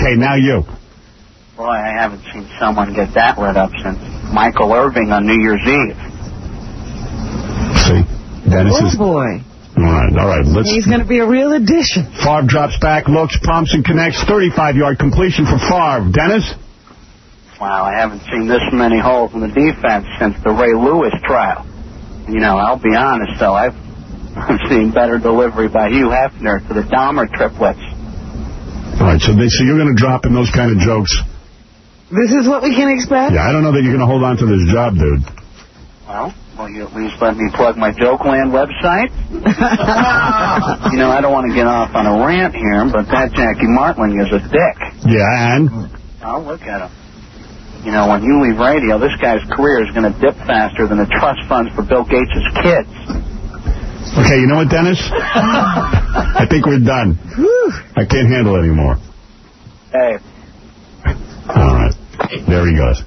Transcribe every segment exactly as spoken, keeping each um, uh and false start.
Okay, now you. Boy, I haven't seen someone get that lit up since Michael Irving on New Year's Eve. See? Dennis oh, is... boy. All right, all right. Let's... He's going to be a real addition. Favre drops back, looks, pumps, and connects. thirty-five yard completion for Favre. Dennis? Wow, I haven't seen this many holes in the defense since the Ray Lewis trial. You know, I'll be honest, though. I've, I've seen better delivery by Hugh Hefner to the Dahmer triplets. All right, so, they, so you're going to drop in those kind of jokes? This is what we can expect? Yeah, I don't know that you're going to hold on to this job, dude. Well, will you at least let me plug my Jokeland website? You know, I don't want to get off on a rant here, but that Jackie Martling is a dick. Yeah, and? I'll look at him. You know, when you leave radio, this guy's career is going to dip faster than the trust funds for Bill Gates' kids. Okay, you know what, Dennis? I think we're done. Whew. I can't handle it anymore. Hey. All right. There he goes.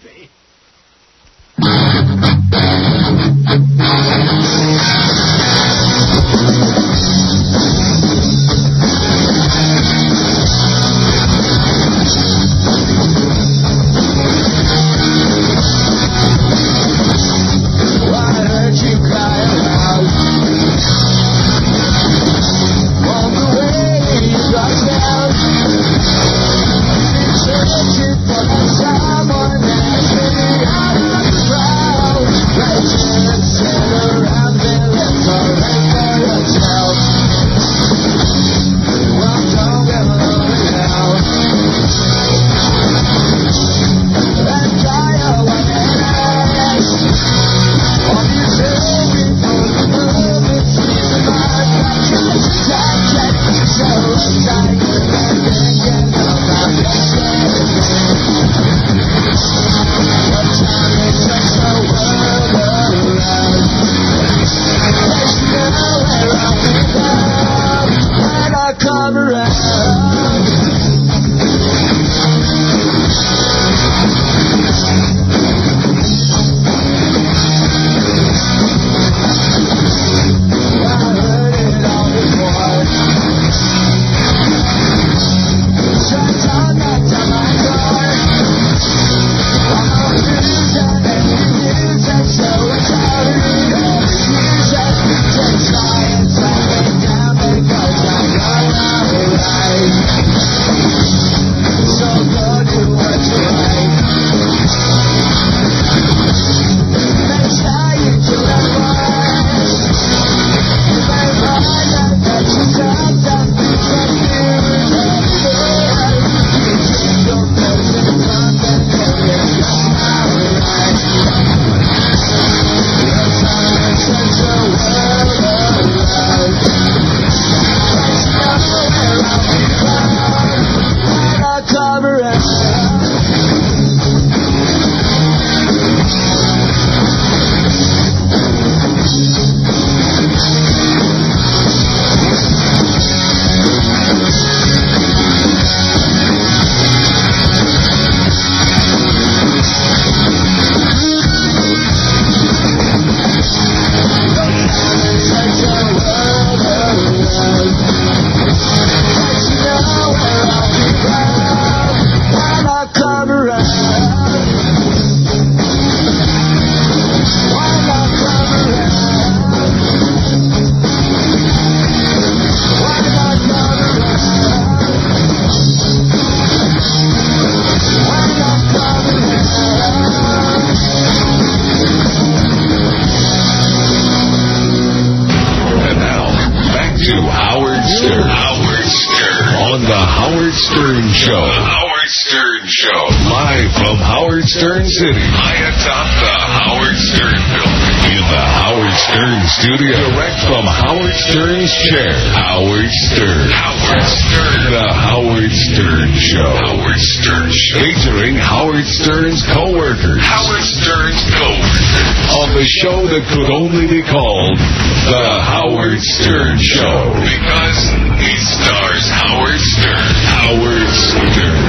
Stern City, high atop the Howard Stern building. In the Howard Stern studio, direct from Howard Stern's chair. Howard Stern. Howard Stern. The Howard Stern Show. Howard Stern Show. Featuring Howard Stern's co-workers. Howard Stern's co-workers. On the show that could only be called The Howard Stern Show. Because he stars Howard Stern. Howard Stern.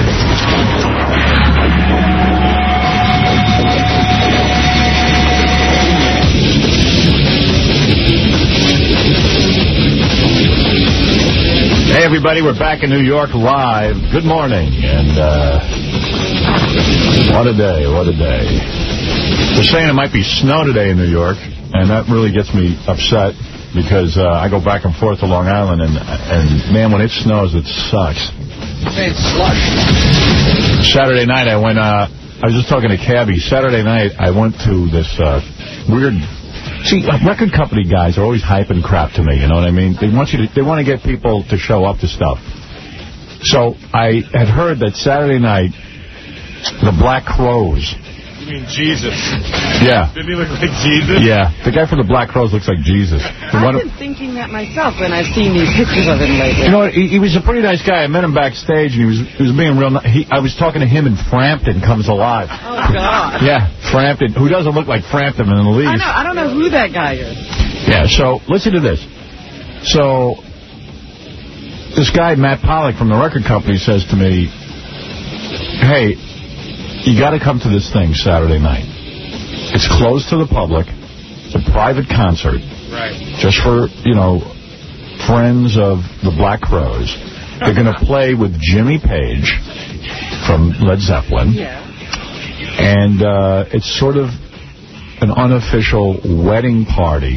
Hey, everybody. We're back in New York live. Good morning. And uh, what a day, what a day. They're saying it might be snow today in New York, and that really gets me upset because uh, I go back and forth to Long Island, and, and man, when it snows, it sucks. It's slush. Saturday night, I went, uh, I was just talking to Cabby. Saturday night, I went to this uh, weird... See, record company guys are always hyping crap to me, you know what I mean? They want you to, they want to get people to show up to stuff. So I had heard that Saturday night, the Black Crowes. You mean Jesus? Yeah. Didn't he look like Jesus? Yeah. The guy from the Black Crowes looks like Jesus. The I've one, been thinking that myself when I've seen these pictures of him lately. you know what? He, he was a pretty nice guy. I met him backstage, and he was he was being real nice. He, I was talking to him, and Frampton comes alive. Oh, God. Yeah, Frampton, who doesn't look like Frampton in the I least. know. I don't know who that guy is. Yeah, so listen to this. So this guy, Matt Pollock from the record company, says to me, hey, you got to come to this thing Saturday night. It's closed to the public. It's a private concert. Right. Just for, you know, friends of the Black Crowes. They're going to play with Jimmy Page from Led Zeppelin. Yeah. And uh, it's sort of an unofficial wedding party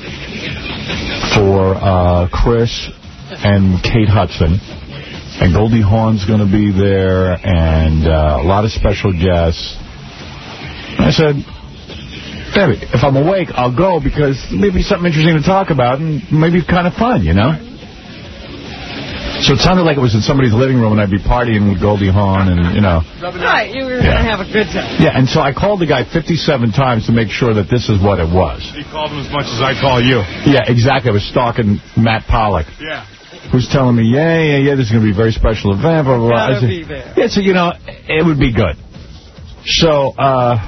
for uh, Chris and Kate Hudson. And Goldie Hawn's going to be there, and uh, a lot of special guests. And I said, Debbie, if I'm awake, I'll go, because maybe something interesting to talk about, and maybe kind of fun, you know? So it sounded like it was in somebody's living room, and I'd be partying with Goldie Hawn, and, you know. Right, you were Yeah. going to have a good time. Yeah, and so I called the guy fifty-seven times to make sure that this is what it was. He called him as much as I call you. Yeah, exactly. I was stalking Matt Pollock. Yeah. Who's telling me, yeah, yeah, yeah, this is going to be a very special event, blah, blah, blah. Gotta I said, be there. yeah, so, you know, it would be good. So, uh...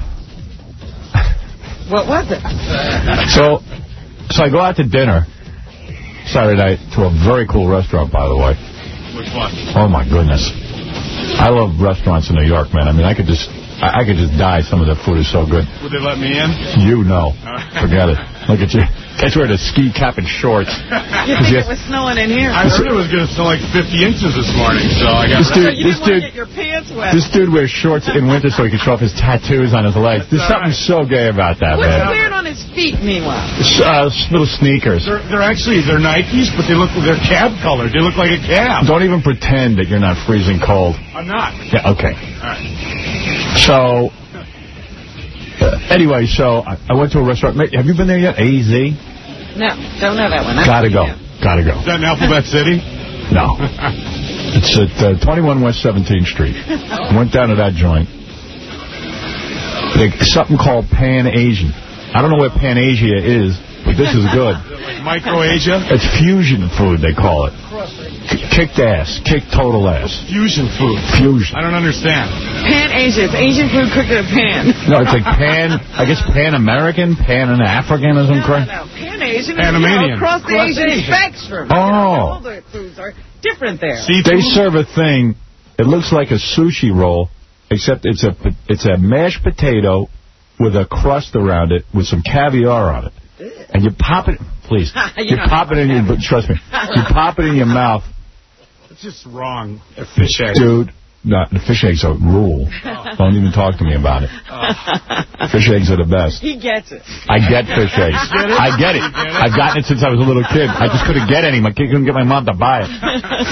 What was it? So, so I go out to dinner Saturday night to a very cool restaurant, by the way. Which one? Oh, my goodness. I love restaurants in New York, man. I mean, I could just... I, I could just die. Some of the food is so good. Would they let me in? You know. Forget it. Look at you. Guys wearing a ski cap and shorts. You think Yes. it was snowing in here? I heard it was going to snow like fifty inches this morning, so I got This So dude, you this didn't want to dude, get your pants wet. this dude wears shorts in winter so he can show off his tattoos on his legs. There's something so gay about that, What's he man. wearing on his feet, meanwhile? Uh, little sneakers. They're, they're actually, they're Nikes, but they look, they're cab colored. They look like a cab. Don't even pretend that you're not freezing cold. I'm not. Yeah, okay. All right. So, uh, anyway, so I, I went to a restaurant. Mate, have you been there yet? A Z? No, don't know that one. I Gotta go. Yeah. Gotta go. Is that in Alphabet City? No. It's at uh, twenty-one West seventeenth Street. Went down to that joint. They, something called Pan Asian. I don't know what Pan Asia is, but this is good. Like Micro-Asia? It's fusion food, they call it. K kicked ass. Kicked total ass. Fusion food. Fusion. I don't understand. Pan Asia. It's Asian food cooked in a pan. No, it's like Pan, I guess Pan-American, Pan-African or something. No, no, no. Pan Asian is, you Panamanian. know, across the Across Asian Asia. spectrum. Oh. You know, all the foods are different there. Seafood? They serve a thing, it looks like a sushi roll, except it's a it's a mashed potato with a crust around it with some caviar on it. And you pop it, please, You you don't pop it in your, but trust me, you pop it in your mouth. It's just wrong. They're fish eggs. Dude, no, the fish eggs are rule. Don't even talk to me about it. Fish eggs are the best. He gets it. I get fish eggs. I get it. I've gotten it since I was a little kid. I just couldn't get any. My kid couldn't get my mom to buy it.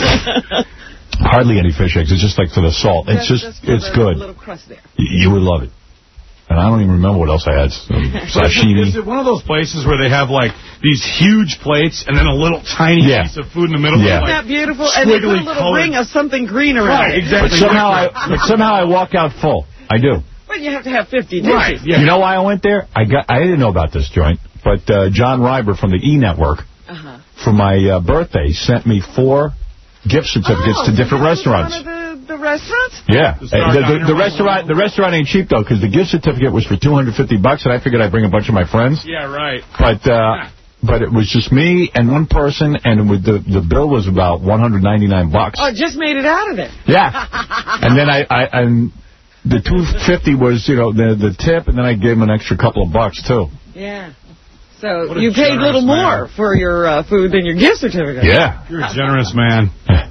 Hardly any fish eggs. It's just like for the salt. It's just, it's good. A little crust there. You would love it. And I don't even remember what else I had. Some sashimi. Is it one of those places where they have, like, these huge plates and then a little tiny Yeah. piece of food in the middle? Yeah. Isn't that beautiful? And they put a squiggly little colored- ring of something green around Right, it. exactly. But somehow I, but somehow I walk out full. I do. But you have to have fifty dishes. Right, yeah. You know why I went there? I got. I didn't know about this joint, but uh, John Reiber from the E! Network, Uh-huh. for my uh, birthday, sent me four gift certificates Oh, to different so that was restaurants. one of the, the restaurants? Yeah, The Uh, Star the, the, Diner the one? restaurant the restaurant ain't cheap though, because the gift certificate was for two hundred fifty bucks, and I figured I'd bring a bunch of my friends. Yeah, right. But uh, but it was just me and one person, and with the the bill was about one hundred ninety-nine bucks. Oh, just made it out of there. Yeah, and then I, I and the two fifty was you know the the tip, and then I gave him an extra couple of bucks too. Yeah. So What a you paid a little generous man. more for your uh, food than your gift certificate. Yeah. You're a generous man.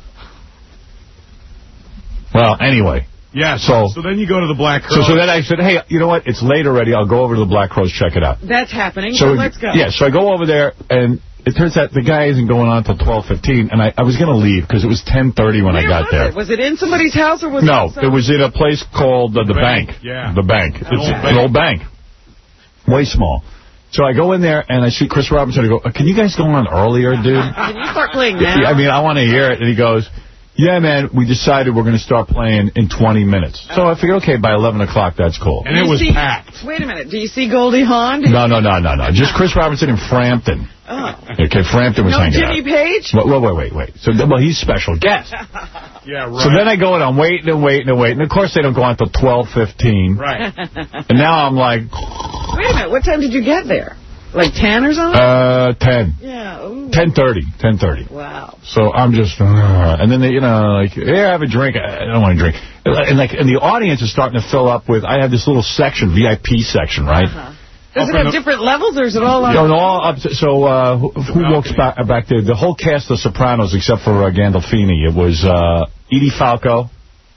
Well, anyway. Yeah, so, so then you go to the Black Crows. So, so then I said, hey, you know what? It's late already. I'll go over to the Black Crows, check it out. That's happening, so, so let's go. Yeah, so I go over there, and it turns out the guy isn't going on until twelve fifteen, and I, I was going to leave because it was ten thirty when Where I got was there. It? Was it in somebody's house or was no, it No, it was in a place called uh, the, the bank. bank. Yeah. The bank. An it's old an bank. old bank. Way small. So I go in there, and I see Chris Robinson. I go, can you guys go on earlier, dude? Can you start playing now? I mean, I want to hear it. And he goes, yeah, man, we decided we're going to start playing in twenty minutes. So I figured, okay, by eleven o'clock, that's cool. And it was see, packed. Wait a minute. Do you see Goldie Hawn? No, no, no, no, no. Just Chris Robinson and Frampton. Oh. Okay, Frampton was no hanging Jimmy out. Page? Wait, wait, wait, wait. So, well, he's special guest. Yeah, right. So then I go and I'm waiting and waiting and waiting. Of course, they don't go on until twelve fifteen. Right. And now I'm like... Wait a minute. What time did you get there? Like ten or something? Uh, ten. Yeah. Ooh. ten thirty. ten thirty. Wow. So I'm just... Uh, and then, they, you know, like, yeah, have a drink. I don't want to drink. And, like, and the audience is starting to fill up with... I have this little section, V I P section, right? Uh-huh. Does it have different levels, or is it all on? No, no, all up to, so uh, who, who walks back, back there? The whole cast of Sopranos, except for uh, Gandolfini. It was uh, Edie Falco,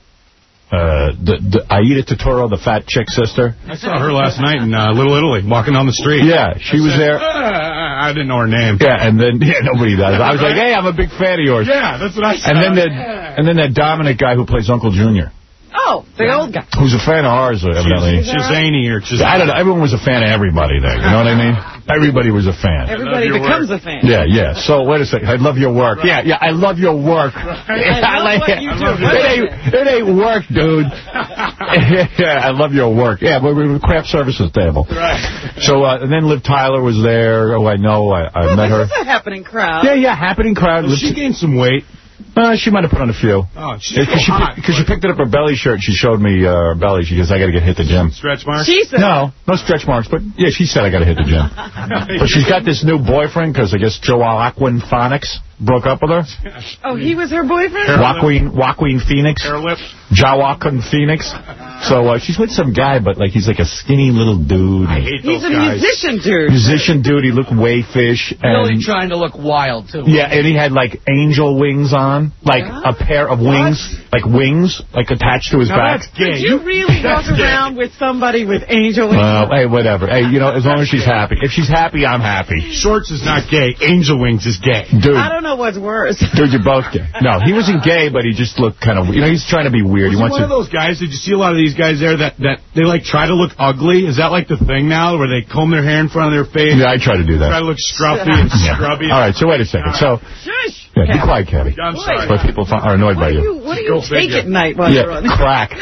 uh, the, the Aida Turturro, the fat chick sister. I saw her last night in uh, Little Italy, walking down the street. Yeah, she I was said, there. Uh, I didn't know her name. Yeah, and then yeah, nobody does. I was like, hey, I'm a big fan of yours. Yeah, that's what I said. And then that, and then that Dominic guy who plays Uncle Junior. Oh, the old guy. Who's a fan of ours, evidently. She's zany or she's... I don't know. Everyone was a fan of everybody there. You know what I mean? Everybody was a fan. Everybody becomes work. a fan. Yeah, yeah. So, wait a second. I love your work. Right. Yeah, yeah, I love your work. Right. I love like what you do. It ain't, it ain't work, dude. Yeah, I love your work. Yeah, we're, we're craft services table. Right. So, uh, and then Liv Tyler was there. Oh, I know. I, I well, met her. This is a happening crowd. Yeah, yeah, happening crowd. Well, she gained some weight. Uh, she might have put on a few. Oh, she's Because she, pick, she picked it up her belly shirt. She showed me uh, her belly. She goes, I got to get hit the gym. Stretch marks? She said. No, no stretch marks. But, yeah, she said I got to hit the gym. But she's got this new boyfriend because I guess Joaquin Phoenix broke up with her. Oh, he was her boyfriend? Joaquin, Joaquin Phoenix. Hair lip. Joaquin Phoenix. So uh, she's with some guy, but like he's like a skinny little dude. I hate He's those a guys. musician dude. Musician dude. He looked wayfish. Really and, trying to look wild, too. Yeah, and he had like angel wings on. Like yeah. a pair of wings. What? Like wings, like attached to his now back. That's gay. Did you really walk around with somebody with angel wings? Well, hey, whatever. Hey, you know, as long as she's happy. If she's happy, I'm happy. Shorts is not gay. Angel wings is gay. Dude. I don't know what's worse. Dude, you're both gay. No, he wasn't gay, but he just looked kind of, you know, he's trying to be weird. Was he wants one to... of those guys, did you see a lot of these guys there that, that they, like, try to look ugly? Is that, like, the thing now, where they comb their hair in front of their face? Yeah, I try to do that. Try to look scruffy and Yeah. scrubby. All right, so wait a second. So, Shush. yeah, be quiet, Cabby. I'm sorry. But people are annoyed What by do you. you, what do you Go take figure. at night while you're on Yeah, crack.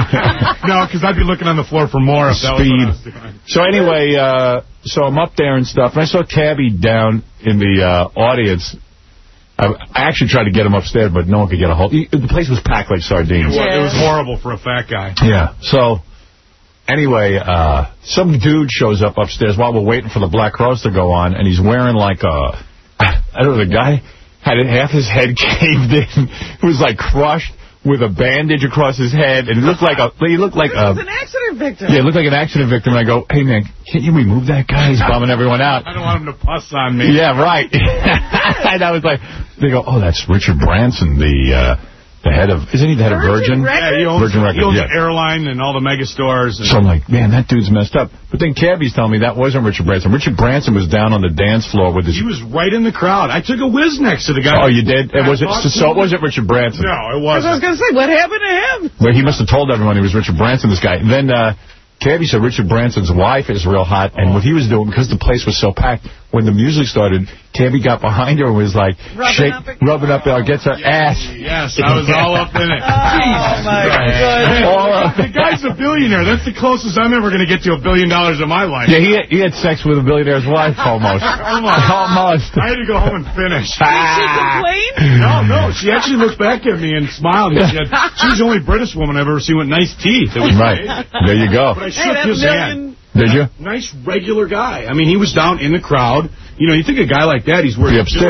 No, because I'd be looking on the floor for more if that was what I was Speed. doing. So anyway, uh, so I'm up there and stuff, and I saw Cabby down in the uh, audience. I, I actually tried to get him upstairs, but no one could get a hold. He, the place was packed like sardines. It was, it was horrible for a fat guy. Yeah. So anyway, uh, some dude shows up upstairs while we're waiting for the Black Crows to go on, and he's wearing like a, I don't know, the guy had half his head caved in. He was like crushed with a bandage across his head, and he looked like a, he looked like He a, was an accident victim. yeah, he looked like an accident victim. And I go, hey man, can't you remove that guy? He's bumming everyone out. I don't want him to puss on me. Yeah, right. And I was like, they go, oh, that's Richard Branson, the uh, the head of, isn't he the head Virgin of Virgin? Records? Yeah, he owns, Virgin Records, he owns yeah. the airline and all the mega stores. And So I'm like, man, that dude's messed up. But then Cabby's telling me that wasn't Richard Branson. Richard Branson was down on the dance floor with his... he was right in the crowd. I took a whiz next to the guy. Oh, you did? It was it, so, so it wasn't Richard Branson. No, I it was wasn't. going to say, what happened to him? Well, he must have told everyone he was Richard Branson, this guy. And then uh, Cabby said Richard Branson's wife is real hot. And what he was doing, because the place was so packed, when the music started, Cabby got behind her and was like, Rubbing shake, up it- rubbing up there, gets her ass. Yes, I was all up in it. Oh, my Hey, God. All up. the guy's a billionaire. That's the closest I'm ever going to get to a billion dollars in my life. Yeah, he had, he had sex with a billionaire's wife, almost. Almost. Almost. I had to go home and finish. Did she complain? No, no. She actually looked back at me and smiled. And she, had, she was the only British woman I've ever seen with nice teeth. It was Right. great. There you go. But I Hey, shook that his million... hand. Did you? Nice, regular guy. I mean, he was down in the crowd. You know, you think a guy like that, he's worth Be upstairs. billions.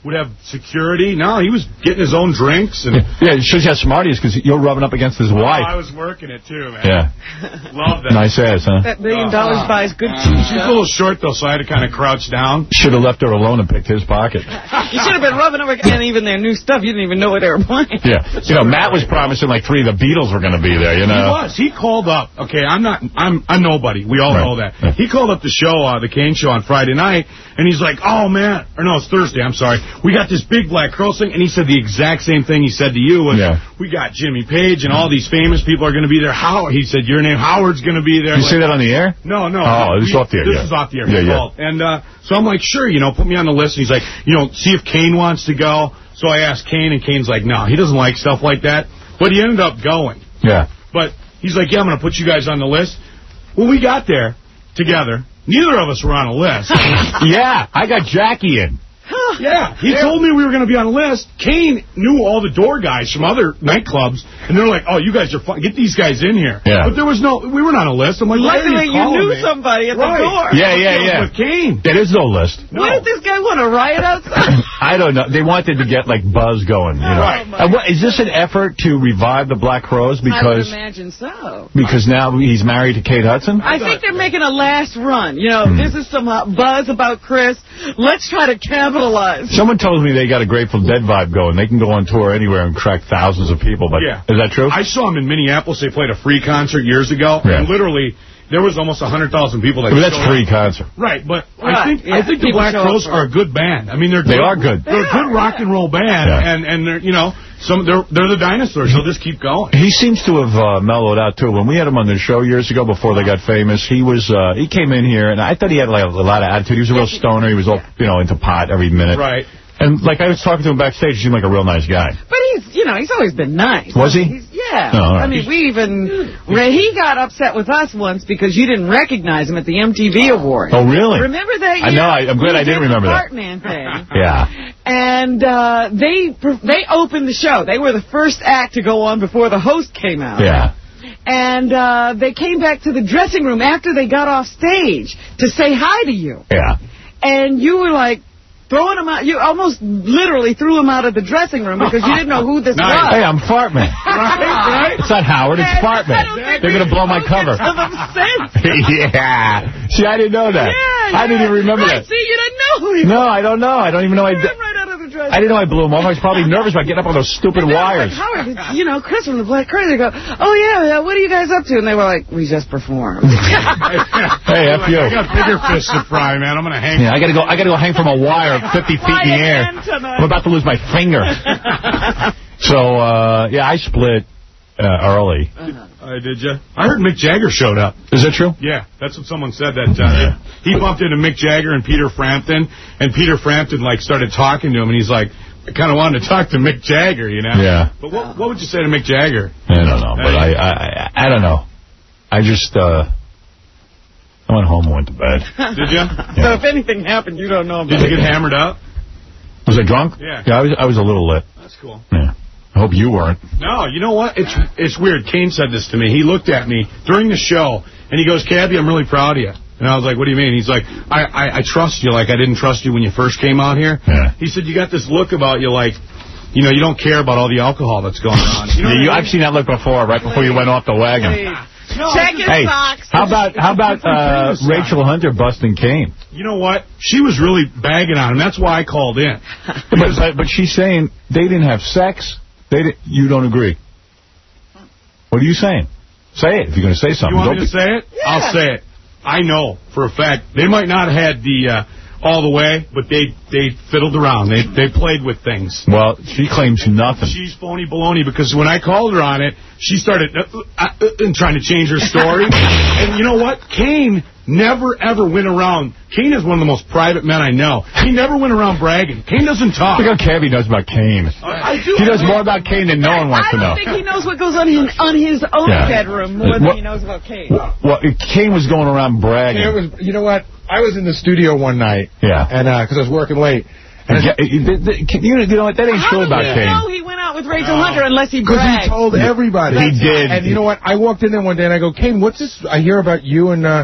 would have security. No, he was getting his own drinks. And yeah, it shows you how smart he is because you're rubbing up against his oh, wife. I was working it, too, man. Yeah. Love that. Nice ass, huh? That million dollars uh, buys good uh, She's a little short, though, so I had to kind of crouch down. Should have left her alone and picked his pocket. You should have been rubbing up against even their new stuff. You didn't even know what they were playing. Yeah. You know, Matt was promising like three of the Beatles were going to be there, you know. He was. He called up. Okay, I'm not, I'm I'm nobody. We all right. know that. Yeah. He called up the show, uh, the Kane Show on Friday night, and he's like, oh, man. Or no, it's Thursday, I'm sorry. We got this big Black Curls thing, and he said the exact same thing he said to you. Was, yeah. We got Jimmy Page, and all these famous people are going to be there. Howard, he said, your name, Howard's going to be there. Did you like, say that on the air? No, no. Oh, this is off the air. This yeah. is off the air. Yeah, yeah. Called. And uh, so I'm like, sure, you know, put me on the list. And he's like, you know, see if Kane wants to go. So I asked Kane, and Kane's like, no, he doesn't like stuff like that. But he ended up going. Yeah. But he's like, yeah, I'm going to put you guys on the list. When we got there together, neither of us were on a list. Yeah, I got Jackie in. Yeah, he told me we were going to be on a list. Kane knew all the door guys from other nightclubs, and they're like, oh, you guys are fun. Get these guys in here. Yeah. But there was no, we were not on a list. I'm like, luckily you, you knew me? somebody at right. the door. Yeah, yeah, yeah. With Kane. There is no list. No. What did this guy want to riot outside? I don't know. They wanted to get, like, buzz going. You know? Right. And what, is this an effort to revive the Black Crowes? Because, I would imagine so. Because now he's married to Kate Hudson? I think they're making a last run. You know, mm. this is some buzz about Chris. Let's try to capitalize. Someone told me they got a Grateful Dead vibe going. They can go on tour anywhere and attract thousands of people. But yeah. Is that true? I saw them in Minneapolis. They played a free concert years ago. Yeah. And literally, there was almost one hundred thousand people that I mean, that's free up. concert. Right, but right. I think yeah. I think the Black Crowes are a good band. I mean, they're They good, are good. They're a good rock and roll band, yeah. and, and they're, you know, some they're they're the dinosaurs. They'll just keep going. He seems to have uh, mellowed out, too. When we had him on the show years ago before they got famous, he was uh, he came in here, and I thought he had like a lot of attitude. He was a real stoner. He was all, you know, into pot every minute. Right. And, like, I was talking to him backstage. He seemed like a real nice guy. But he's, you know, he's always been nice. Was he? He's, yeah. Oh, right. I mean, we even... He got upset with us once because you didn't recognize him at the M T V Awards. Oh, really? Remember that year? I know. I, I'm glad I didn't remember that. Cartman thing. Yeah. And uh, they they opened the show. They were the first act to go on before the host came out. Yeah. And uh, they came back to the dressing room after they got off stage to say hi to you. Yeah. And you were like... Throwing him out, you almost literally threw him out of the dressing room because you didn't know who this nice. was. Hey, I'm Fartman. Right, right. It's not Howard, it's Fartman. They're going to blow my cover. Yeah. See, I didn't know that. Yeah, I didn't even remember right. that. See, you didn't know who he No, I don't know. I don't even know. I, right out of the I didn't know I blew him off. I was probably nervous about getting up on those stupid wires. Like, Howard, you know, Chris from the Black Crowes. They go, oh, yeah, what are you guys up to? And they were like, we just performed. Hey, F you. I got bigger fish to fry, man. I'm going to hang. Yeah, I got to go I got to go hang from a wire fifty feet in the air. I'm about to lose my finger. So, uh, yeah, I split uh, early. Uh-huh. Uh, did you? I heard Mick Jagger showed up. Is that true? Yeah, that's what someone said. That uh, he bumped into Mick Jagger and Peter Frampton, and Peter Frampton like started talking to him, and he's like, I kind of wanted to talk to Mick Jagger, you know? Yeah. But what what would you say to Mick Jagger? I don't know, but I I, I, I don't know. I just uh, I went home and went to bed. Did you? Yeah. So if anything happened, you don't know about Did you it. get hammered up? Was I drunk? Yeah. Yeah, I was. I was a little lit. That's cool. Yeah. I hope you weren't. No, you know what? It's it's weird. Kane said this to me. He looked at me during the show, and he goes, Cabby, I'm really proud of you. And I was like, what do you mean? He's like, I, I, I trust you like I didn't trust you when you first came out here. Yeah. He said, you got this look about you like, you know, you don't care about all the alcohol that's going on. You know yeah, you, I mean? I've seen that look before, right before you went off the wagon. No, Check his hey, socks. how about how about uh, Rachel Hunter busting Kane? You know what? She was really bagging on him. That's why I called in. but, but but she's saying they didn't have sex. They didn't, you don't agree. What are you saying? Say it if you're going to say something. You want don't me to be... say it? Yeah. I'll say it. I know for a fact they might not have had the uh, all the way, but they they fiddled around. They they played with things. Well, she claims nothing. She's phony baloney because when I called her on it, she started uh, uh, uh, trying to change her story. And you know what? Kane never, ever went around. Kane is one of the most private men I know. He never went around bragging. Kane doesn't talk. Look how Cabby knows about Kane. I, I do. He knows more about Kane than no one wants I to know. don't think he knows what goes on in on his own Yeah. bedroom more than What- he knows about Kane. Well, Kane was going around bragging. It was, you know what? I was in the studio one night. Yeah. And because uh, I was working late. And yeah, you, you know what? That ain't How true about do you Kane. know he went out with Rachel Hunter unless he Because bragged? he told everybody. He did. And you know what? I walked in there one day and I go, Kane, what's this? I hear about you and uh,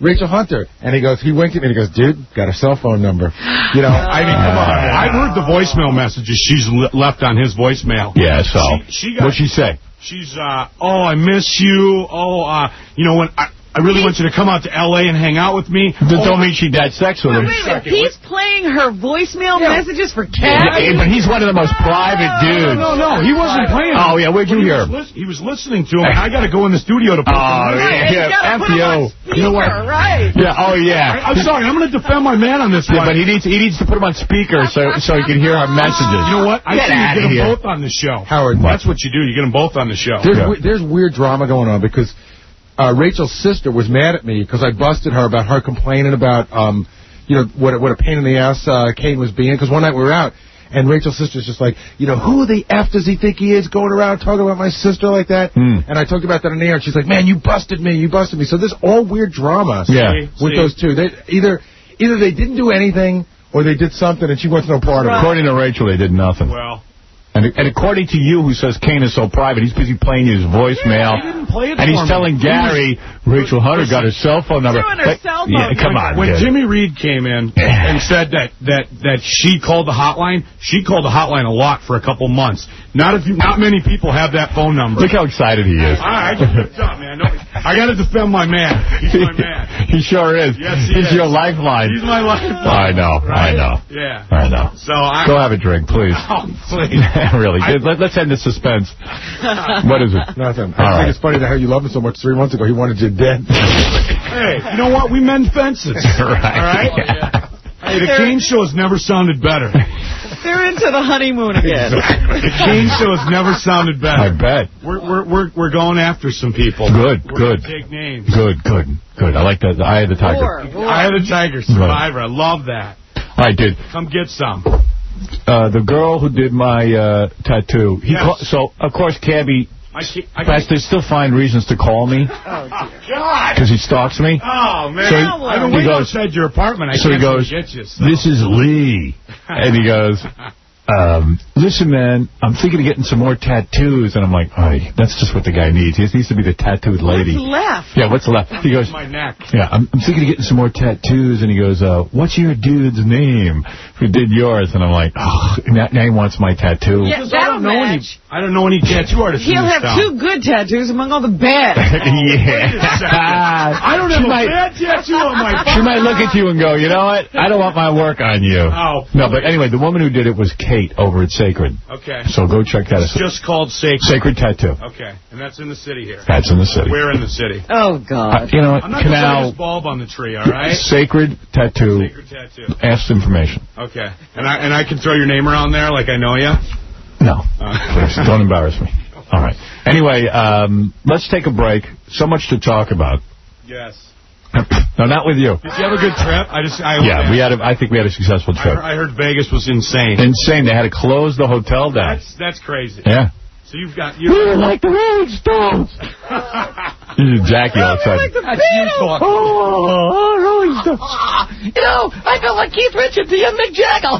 Rachel Hunter. And he goes, he winked at me and he goes, dude, got her cell phone number. You know, I mean, come on. I've heard the voicemail messages she's left on his voicemail. Yeah, so. She, she got, what'd she say? She's, uh, oh, I miss you. Oh, uh, you know, when I... I really want you to come out to L A and hang out with me. That oh, don't mean she had sex with him. Wait a minute. He's playing her voicemail yeah. messages for Cat? Yeah, but he's one of the most private dudes. No, no, no. He wasn't playing Oh, yeah. Where'd you he hear him? He was listening to him, and I got to go in the studio to put oh, him yeah, yeah. F you. You know what? Right. Yeah, oh, yeah. I, I'm sorry. I'm going to defend my man on this yeah, one. but he needs he needs to put him on speaker so so he can hear our messages. You know what? I Get think you get them here. both on the show. Howard. That's what you do. You get them both on the show. There's, yeah. there's weird drama going on because... Uh, Rachel's sister was mad at me because I busted her about her complaining about, um, you know, what, what a pain in the ass uh, Kane was being. Because one night we were out, and Rachel's sister's just like, you know, who the F does he think he is going around talking about my sister like that? Mm. And I talked about that on the air, and she's like, man, you busted me, you busted me. So there's all weird drama yeah. with See? those two. They, either, either they didn't do anything, or they did something, and she wants no part of it. According to Rachel, they did nothing. Well... And, and according to you, who says Kane is so private, he's busy playing his voicemail. Yeah, he didn't play it and he's for telling me. Gary, was, Rachel Hunter got her cell phone number. Doing her like, cell phone yeah, come on, When kid. Jimmy Reed came in and said that, that, that she called the hotline, she called the hotline a lot for a couple months. Not if you, not many people have that phone number. Look how excited he is. I, I get ripped up, man. No, I got to defend my man. He's my man. He sure is. Yes, he He's is. your lifeline. He's my lifeline. I know. Right? I know. Yeah. I know. So I Go have a drink, please. Oh, please. really. I, Let, let's end the suspense. What is it? Nothing. All I right. think it's funny that how you loved him so much three months ago. He wanted you dead. Hey, you know what? We mend fences. right. All right? Yeah. Hey, the Kane Show has never sounded better. They're into the honeymoon again. The Kane Show has never sounded better. I bet. We're we're we're we're going after some people. Good, we're good. Take names. Good, good, good. I like that. The Eye of the Tiger. War, war. Eye of the Tiger, Survivor. I love that. All right, dude. Come get some. Uh, the girl who did my uh, tattoo. He Yes. call, so, of course, Cabby, I can't, I Fast, they still find reasons to call me Oh, God. because he stalks me. Oh, man. So he- I've been he waiting goes- outside your apartment. I so he can't goes, get you. So. This is Lee. And he goes, um, listen, man, I'm thinking of getting some more tattoos. And I'm like, oh, that's just what the guy needs. He needs to be the tattooed lady. What's left? Yeah, what's left? He goes, my neck. yeah, I'm, I'm thinking of getting some more tattoos. And he goes, uh, what's your dude's name who did yours? And I'm like, oh, now, now he wants my tattoo. Yeah, I that'll don't know any. match. I don't know any tattoo artists. He'll in this have town. two good tattoos among all the bad. yeah. I don't have She a might- bad tattoo on my body. She might look at you and go, you know what? I don't want my work on you. Oh. No, but anyway, the woman who did it was Kate over at Sacred. Okay. So go check that It's out. just called Sacred. Sacred Tattoo. Okay. And that's in the city here. That's in the city. We're in the city. Oh, Uh, God. you know what? I'm not the Canal, biggest bulb on the tree, all right? Sacred Tattoo. Sacred tattoo. Ask information. Okay. And I and I can throw your name around there like I know you? No. Uh. Please, don't embarrass me. All right. Anyway, um, let's take a break. So much to talk about. Yes. No, not with you. Did you have a good trip? I just I Yeah, we had. A, I think we had a successful I trip. heard, I heard Vegas was insane. Insane. They had to close the hotel down. That's that's crazy. Yeah. So you've got We you. were like the Rolling Stones. This is Jackie all of a sudden. That's you talking. Oh, Rolling Stones. You know, I felt like Keith Richards, the young Mick Jagger.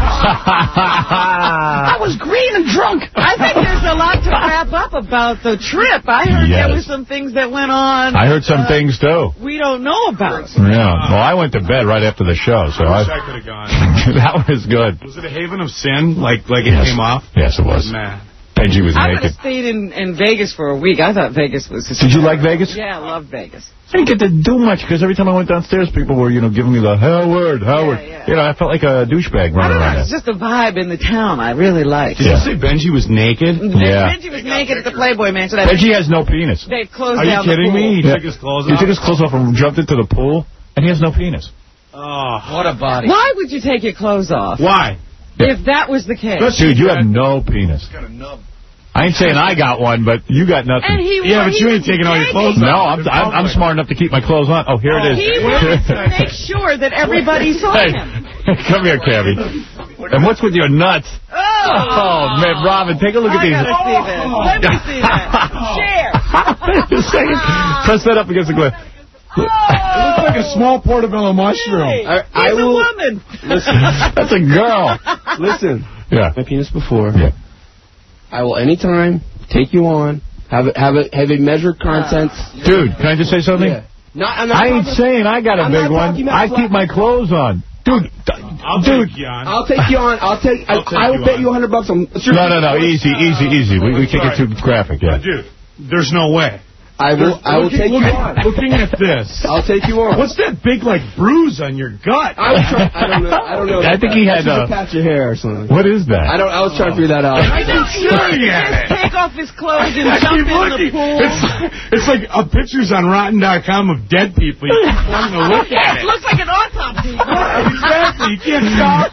I was green and drunk. I think there's a lot to wrap up about the trip. I heard Yes. there were some things that went on. I heard some uh, things, too. we don't know about. Yeah. Well, I went to bed right after the show, so I I, wish I could have gone. that was good. Was it a haven of sin? Like like it Yes. came off? Yes, it was. Man. Benji was I would naked. have stayed in, in Vegas for a week. I thought Vegas was... Did you like Vegas? Yeah, I love Vegas. I didn't get to do much because every time I went downstairs, people were, you know, giving me the Howard, Howard. Yeah, yeah. You know, I felt like a douchebag I running don't know. around It's there. just a vibe in the town I really liked. Did Yeah. you say Benji was naked? Yeah. Benji was naked at the Playboy Mansion. I Benji has no penis. They've closed Are you down kidding the pool. me? He Yeah. took his clothes He off? took his clothes off and jumped into the pool, and he has no penis. Oh. What a body. Why would you take your clothes off? Why? If that was the case. Dude, you have no penis. Got a nub. I ain't saying I got one, but you got nothing. And he Yeah, but he you was ain't taking all your naked. clothes No, off. I'm, I'm I'm smart enough to keep my clothes on. Oh, here it is. He wanted to make sure that everybody saw Hey, him. come here, Cabby. And what's with your nuts? Oh, Oh, man, Robin, take a look at I these. gotta see this. Let me see that. Share. Just a second. Press that up against the glass. Oh, It looks like a small portobello mushroom. really? I- I He's will- a woman. That's a girl. Listen, Yeah. my penis before. Yeah. I will anytime take you on, have it, have it, have a measured content. Dude, can I just say something? Yeah. Not, I'm not I ain't talking, saying I got a I'm big one. I keep my clothes on. Dude, I'll dude. take you on. I'll take you on. I'll take. I'll take I, I will you bet on. you a hundred bucks on. No, no, no. Easy, easy, easy. We, we can't get too graphic, yeah. Dude, there's no way. I will. I will looking, take looking, you on. Looking at this. I'll take you on. What's that big, like, bruise on your gut? I was trying. I don't know. I don't know. I think he had a a patch of hair or something. What is that? I don't. I was trying to figure that out. I don't staring just at it. take off his clothes and I jump keep in looking. the pool. It's, it's like uh, pictures on Rotten dot com of dead people. You keep wanting to look at It it. looks like an autopsy. Exactly. You can't stop.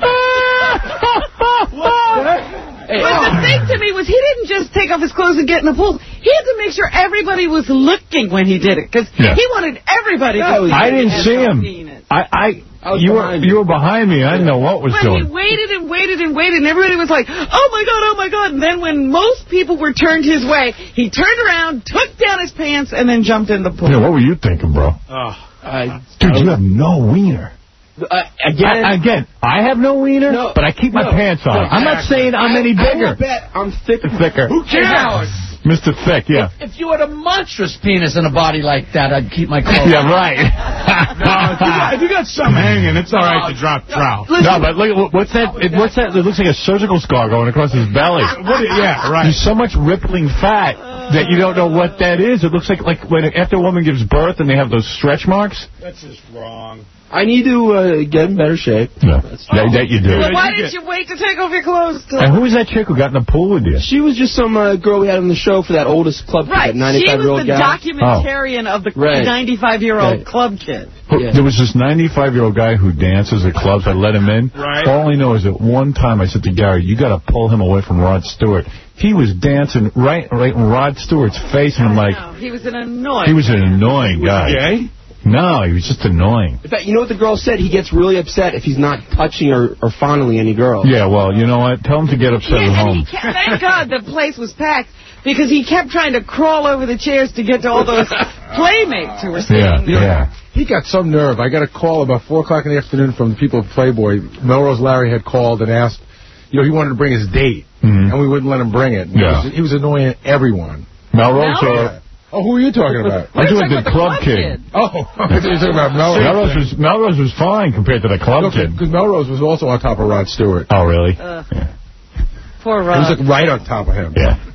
But the thing to me was he didn't just take off his clothes and get in the pool. He had to make sure everybody was looking when he did it, because Yeah. he wanted everybody to see I didn't his see him. penis. I, I, I was you were, behind you you. were behind me. I didn't know what was But he going. waited and waited and waited, and everybody was like, oh, my God, oh, my God. And then when most people were turned his way, he turned around, took down his pants, and then jumped in the pool. Yeah, what were you thinking, bro? Oh. I, Dude, you have no wiener. Uh, again. I, again, I have no wiener, No, but I keep my no, pants on. no, I'm not saying I'm I, any I bigger. will bet I'm thicker. Thicker. Who cares? Mister Thick, yeah. If you had a monstrous penis in a body like that, I'd keep my clothes Yeah, right. No, if, you got, if you got some hanging, it's all right to drop trout. No, but look, at what's that? It, what's that? It looks like a surgical scar going across his belly. What, yeah, right. There's so much rippling fat that you don't know what that is. It looks like like when after a woman gives birth and they have those stretch marks. That's just wrong. I need to uh, get in better shape. No, that, that you do. Well, why didn't you wait to take off your clothes? And who was that chick who got in the pool with you? She was just some uh, girl we had on the show for that oldest club kid, Right, that she ninety-five-year-old was the guy. documentarian of the Right. ninety-five-year-old Right. club kid. Yeah. There was this ninety-five-year-old guy who dances at clubs. I let him in. Right. All I know is that one time I said to Gary, you got to pull him away from Rod Stewart. He was dancing right, right in Rod Stewart's face, and I'm like, No, he was an annoying. he was an annoying Was guy. he gay? No, he was just annoying. In fact, you know what the girl said? He gets really upset if he's not touching or, or fondling any girl. Yeah, well, you know what? Tell him to get upset Yeah, at and home. he kept, thank God the place was packed, because he kept trying to crawl over the chairs to get to all those playmates who were sitting Yeah, there. yeah. He got some nerve. I got a call about four o'clock in the afternoon from the people of Playboy. Melrose Larry had called and asked, you know, he wanted to bring his date, Mhm. and we wouldn't let him bring it. And Yeah. He was, he was annoying everyone. Melrose Melrose? or... Oh, who are you talking about? I'm doing talking the about the club club kid. kid. Oh, I thought you were talking about Melrose. Melrose was, Melrose was fine compared to the club kid. Because Melrose was also on top of Rod Stewart. Oh, really? Uh, Yeah. Poor He was Rod. like right on top of him. Yeah.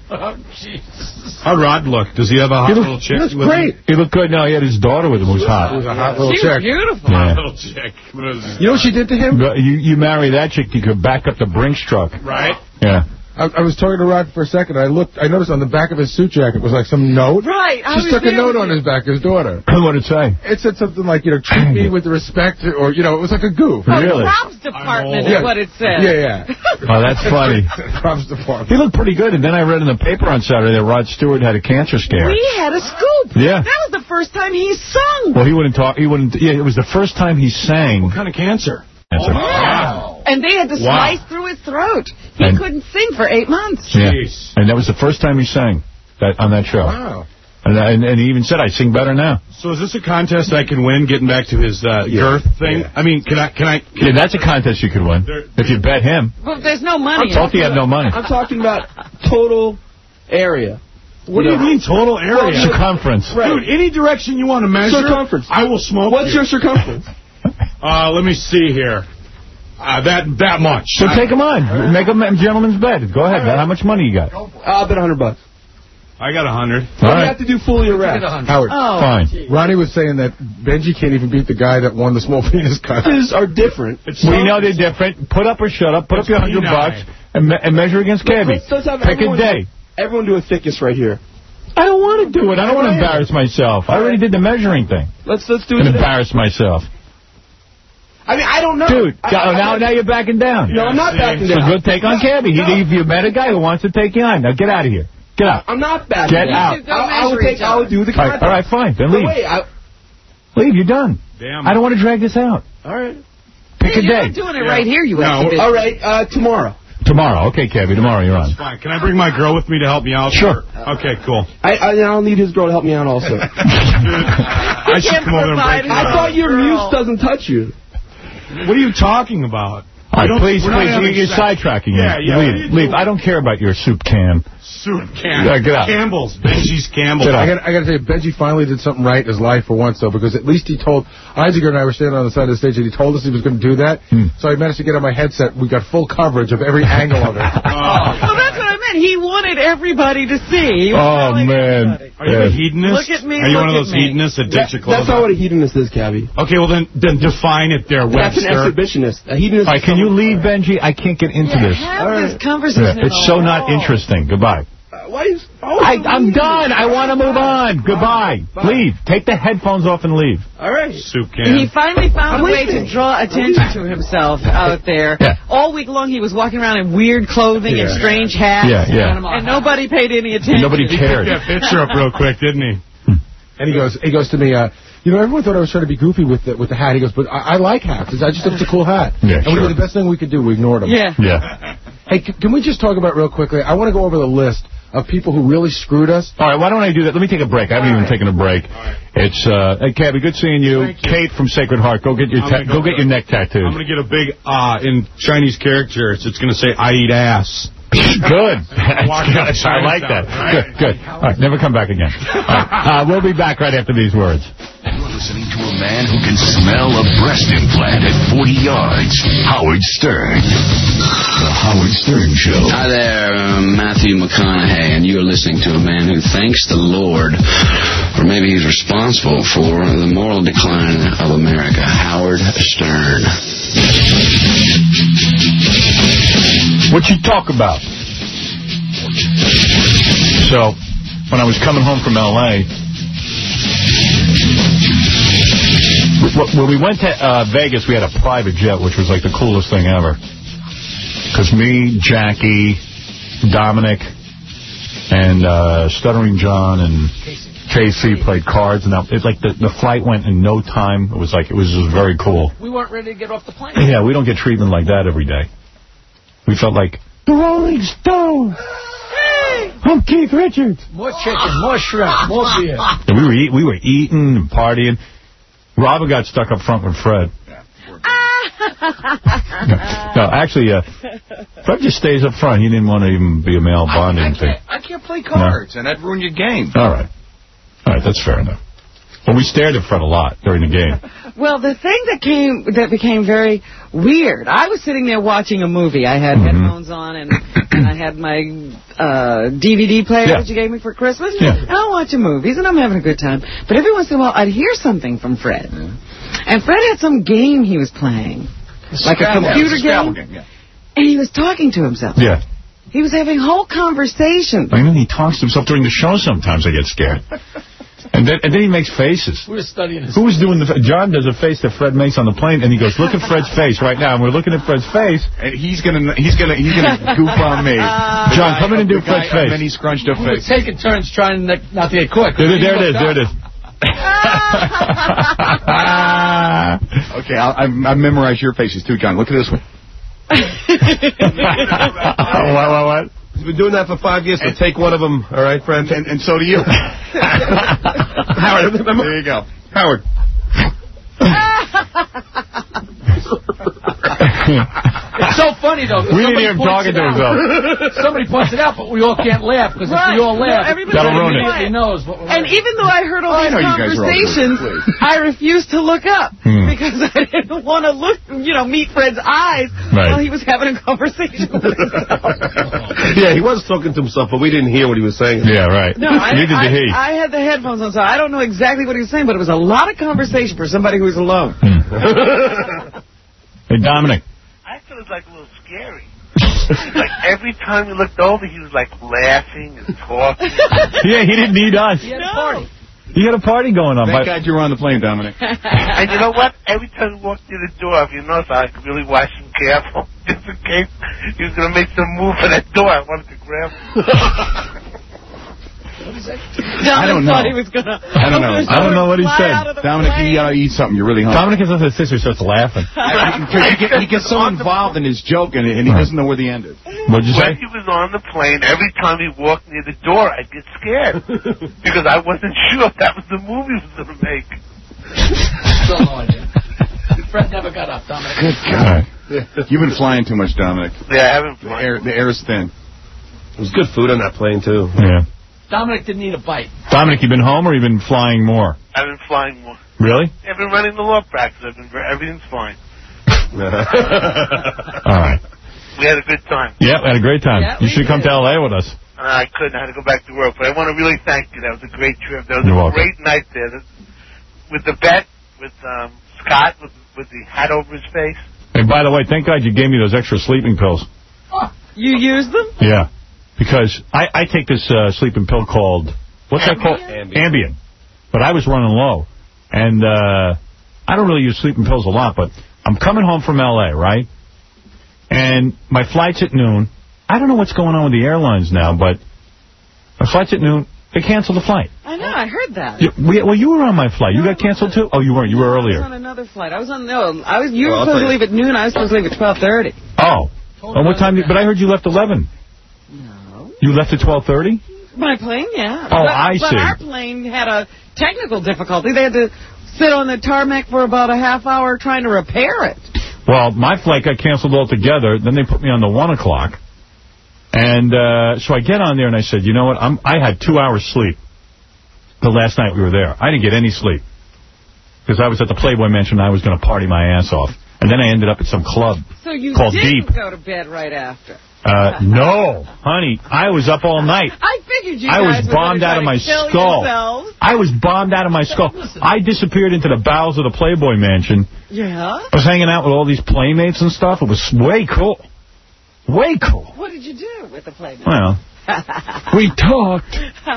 How'd Rod look? Does he have a hot He looked- little chick? He looks with him? great. He looked good. No, he had his daughter with him who's He hot. was a hot little She was chick. beautiful. Yeah. Hot little chick. What is it? You know what she did to him? You, you marry that chick, you could back up the Brinks truck. Right? Yeah. I, I was talking to Rod for a second. I looked. I noticed on the back of his suit jacket was like some note. Right. I She was stuck a there note with on you. his back, his daughter. What did it say? It said something like, you know, treat me with the respect, or, you know, it was like a goof. Oh, Really? props department Yeah. is what it said. Yeah, yeah. Oh, that's funny. Props department. He looked pretty good, and then I read in the paper on Saturday that Rod Stewart had a cancer scare. We had a scoop. Yeah. That was the first time he sung. Well, he wouldn't talk. He wouldn't. Yeah, it was the first time he sang. What kind of cancer? Cancer. Wow. And they had to Wow. slice through his throat. He And- couldn't sing for eight months. Yeah. Jeez. And that was the first time he sang that on that show. Wow. And, and, and he even said, I sing better now. So is this a contest I can win, getting back to his uh, girth thing? Yeah. I mean, can I... Can I can Yeah, that's a contest you could win. There- If you bet him. Well, there's no money. Both of you have no money. I'm talking about total area. What do you mean, total area? Circumference. Right. Dude, any direction you want to measure, Circumference. I will smoke What's you. your circumference? Uh, let me see here. Uh, that that much. So take him on. Make a gentleman's bet. Go ahead, man. How much money you got? Uh, I'll bet a hundred bucks. I got a hundred. All But you right. have to do fully erect. Howard. Oh, Fine. Ronnie was saying that Benji can't even beat the guy that won the small penis contest. Sizes are different. It's We so- know they're different. Put up or shut up. Put up It's your hundred penile. bucks and, me and measure against Cabby. Let's, let's have Pick a everyone, day. Everyone do a thickest right here. I don't want to do it. I don't want to embarrass myself. I already did the measuring thing. Let's let's do And it. embarrass myself. I mean, I don't know. Dude, I, go- I, now now you're backing down. No, I'm not See? backing So down. go take on Cabby. He, if you met a guy who wants to take you on, now get out of here. Get out. I'm not backing Get down. out. Go I, I will measure take. each I will other. do the All right, contest. all right, fine. Then But leave. wait, I, Leave. You're done. Damn. I don't want to drag this out. all right. Pick a You're day. not doing it Yeah. right here, you No, exhibit. All right, uh, tomorrow. Tomorrow. Okay, Cabby. Tomorrow you're on. Fine. Can I bring my girl with me to help me out? Sure. Okay, cool. I, I I'll need his girl to help me out also. Dude, I should can't come over and provide break I you thought out. your Girl. muse doesn't touch you. What are you talking about? All right, please, we're not please, you're sex. sidetracking Yeah, me. yeah. Leave, leave. I don't care about your soup can. Soup can. Yeah, get out. Campbell's. Benji's Campbell's. I got, I got to tell you, Benji finally did something right in his life for once, though, because at least he told, Isaac and I were standing on the side of the stage, and he told us he was going to do that. Hmm. So I managed to get on my headset. We got full coverage of every angle of it. Oh. Well, that's what I meant. He wanted everybody to see. Oh, man. Are you a hedonist? Look at me. Are you one of those me. hedonists that takes your clothes That's not what a hedonist is, Cabby. Okay, well, then then define it there, That's Webster. an exhibitionist. A hedonist. All right, can you leave, Benji? I can't get into Yeah, this. have All this right. conversation. Yeah, it's so not interesting. Goodbye. Uh, why is... Oh, I, I'm done. I want to move on. Goodbye. Bye. Leave. Take the headphones off and leave. All right. Soup can. He finally found I'm a way listening. to draw attention to himself out there. Yeah. All week long, he was walking around in weird clothing Yeah. and strange hats. Yeah, yeah. And nobody paid any attention. Nobody He cared. picked that picture up real quick, didn't he? And he goes, he goes to me, uh, you know, everyone thought I was trying to be goofy with the, with the hat. He goes, but I, I like hats. I just think it's a cool hat. Yeah, and we sure. did the best thing we could do. We ignored him. Yeah. Yeah. Hey, c can we just talk about real quickly? I want to go over the list of people who really screwed us. All right, why don't I do that? Let me take a break. I haven't even taken a break. It's, uh, hey, Cabby, good seeing you. Thank you. Kate from Sacred Heart, go get your I'm ta gonna go get your neck tattooed. I'm going to get a big, uh, in Chinese characters, it's going to say, I eat ass. Good. That's Walking good. out of I like that. Chinatown. Good, good. All right, never come back again. All right, uh, we'll be back right after these words. You're listening to a man who can smell a breast implant at forty yards. Howard Stern. The Howard Stern Show. Hi there, I'm Matthew McConaughey, and you're listening to a man who thanks the Lord, or maybe he's responsible for the moral decline of America, Howard Stern. What you talk about? So, when I was coming home from L A, when we went to uh, Vegas, we had a private jet, which was like the coolest thing ever. Because me, Jackie, Dominic, and uh, Stuttering John and K C played cards, and that, it, like the, the flight went in no time. It was like it was just very cool. We weren't ready to get off the plane. Yeah, we don't get treatment like that every day. We felt like the Rolling Stones. Hey, I'm Keith Richards. More chicken, more shrimp, more beer. And we were eat, we were eating and partying. Robin got stuck up front with Fred. No, actually, uh, Fred just stays up front. He didn't want to even be a male bonding I, I thing. can't, I can't play cards, No. and that'd ruin your game. All right. All right, that's fair enough. Well, we stared at Fred a lot during the game. Well, the thing that came that became very weird, I was sitting there watching a movie. I had Mm-hmm. headphones on, and, and I had my uh, D V D player Yeah. that you gave me for Christmas. Yeah. And I'm watching movies, and I'm having a good time. But every once in a while, I'd hear something from Fred. And Fred had some game he was playing, like a computer game. game yeah. And he was talking to himself. Yeah. He was having whole conversations. I mean, he talks to himself during the show sometimes. I get scared. And then, and then he makes faces. We were studying his... Who was doing the... John does a face that Fred makes on the plane, and he goes, look at Fred's face right now. And we're looking at Fred's face. And he's gonna, he's gonna, he's gonna goof on me. John, come in and do Fred's face. And then he scrunched up We were face. taking turns trying not not to get caught. There, there it is, there it is. Okay, I'll, I've, I've memorized your faces too, John. Look at this one. what, what, what? He's been doing that for five years, so take one of them, all right, friend? And, and so do you. Howard, there you go. Howard. It's so funny, though. We didn't hear him talking to himself. Somebody points it out, but we all can't laugh, because Right. if we all laugh, No, everybody That'll ruin it. everybody knows what we're And even though I heard all I these know you guys are all conversations, good, please. I refused to look up Hmm. because I didn't want to look, you know, meet Fred's eyes Right. while he was having a conversation with himself. Yeah, he was talking to himself, but we didn't hear what he was saying. Yeah, right. No, I, Neither did he. I, I had the headphones on, so I don't know exactly what he was saying, but it was a lot of conversation for somebody who was alone. Hey, Dominic. I thought it was like a little scary. Like every time he looked over, he was like laughing and talking. Yeah, he didn't need us. He had a party. He had a party going on. Thank but- God you were on the plane, Dominic. And you know what? Every time he walked through the door, if you notice, I could really watch him careful, just in case he was going to make some move for that door. I wanted to grab him. Dominic I don't thought know. he was going to. I don't know. I don't know what he said. Dominic, you gotta eat something. You're really hungry. Dominic is with his sister, starts laughing. Because he, get, he gets so involved in his joke, and, and he doesn't know where the end is. What'd you When say? he was on the plane, every time he walked near the door, I'd get scared. Because I wasn't sure if that was the movie he was going to make. Still no idea. Fred never got up, Dominic. All right. You've been flying too much, Dominic. Yeah, I haven't The air, the air is thin. There was good food on that plane, too. Yeah. Dominic didn't eat a bite. Dominic, you been home or you been flying more? I've been flying more. Really? I've been running the law practice. I've been everything's fine. All right. We had a good time. Yeah, we had a great time. Yeah, you should come to L A with us. Uh, I couldn't. I had to go back to work. But I want to really thank you. That was a great trip. That was You're a welcome. great night there. With the bet, with um, Scott, with, with the hat over his face. And by the way, thank God you gave me those extra sleeping pills. You used them? Yeah. Because I, I take this uh, sleeping pill called, what's Ambien? that called? Ambien. Ambien. But I was running low. And uh, I don't really use sleeping pills a lot, but I'm coming home from L A, right? And my flight's at noon. I don't know what's going on with the airlines now, but my flight's at noon. They canceled the flight. I know, I heard that. You, we, well, you were on my flight. You got canceled, too? Oh, you weren't. You were I earlier. was on another flight. I was on, no, I was, you Well, I'll were supposed to tell leave at noon. I was supposed to leave at twelve thirty. Oh. Oh, what time? Did, but I heard you left eleven. No. You left at twelve thirty? My plane, yeah. Oh, but, I but see. our plane had a technical difficulty. They had to sit on the tarmac for about a half hour trying to repair it. Well, my flight got canceled altogether. Then they put me on the one o'clock. And uh, so I get on there and I said, you know what? I'm, I had two hours sleep the last night we were there. I didn't get any sleep because I was at the Playboy Mansion and I was going to party my ass off. And then I ended up at some club So you called didn't Deep. go to bed right after. Uh, no, honey, I was up all night. I figured you I was guys were bombed gonna out of try my to kill skull. yourselves. I was bombed out of my skull. I disappeared into the bowels of the Playboy Mansion. Yeah? I was hanging out with all these playmates and stuff. It was way cool. Way cool. What did you do with the playmate? Well, we talked.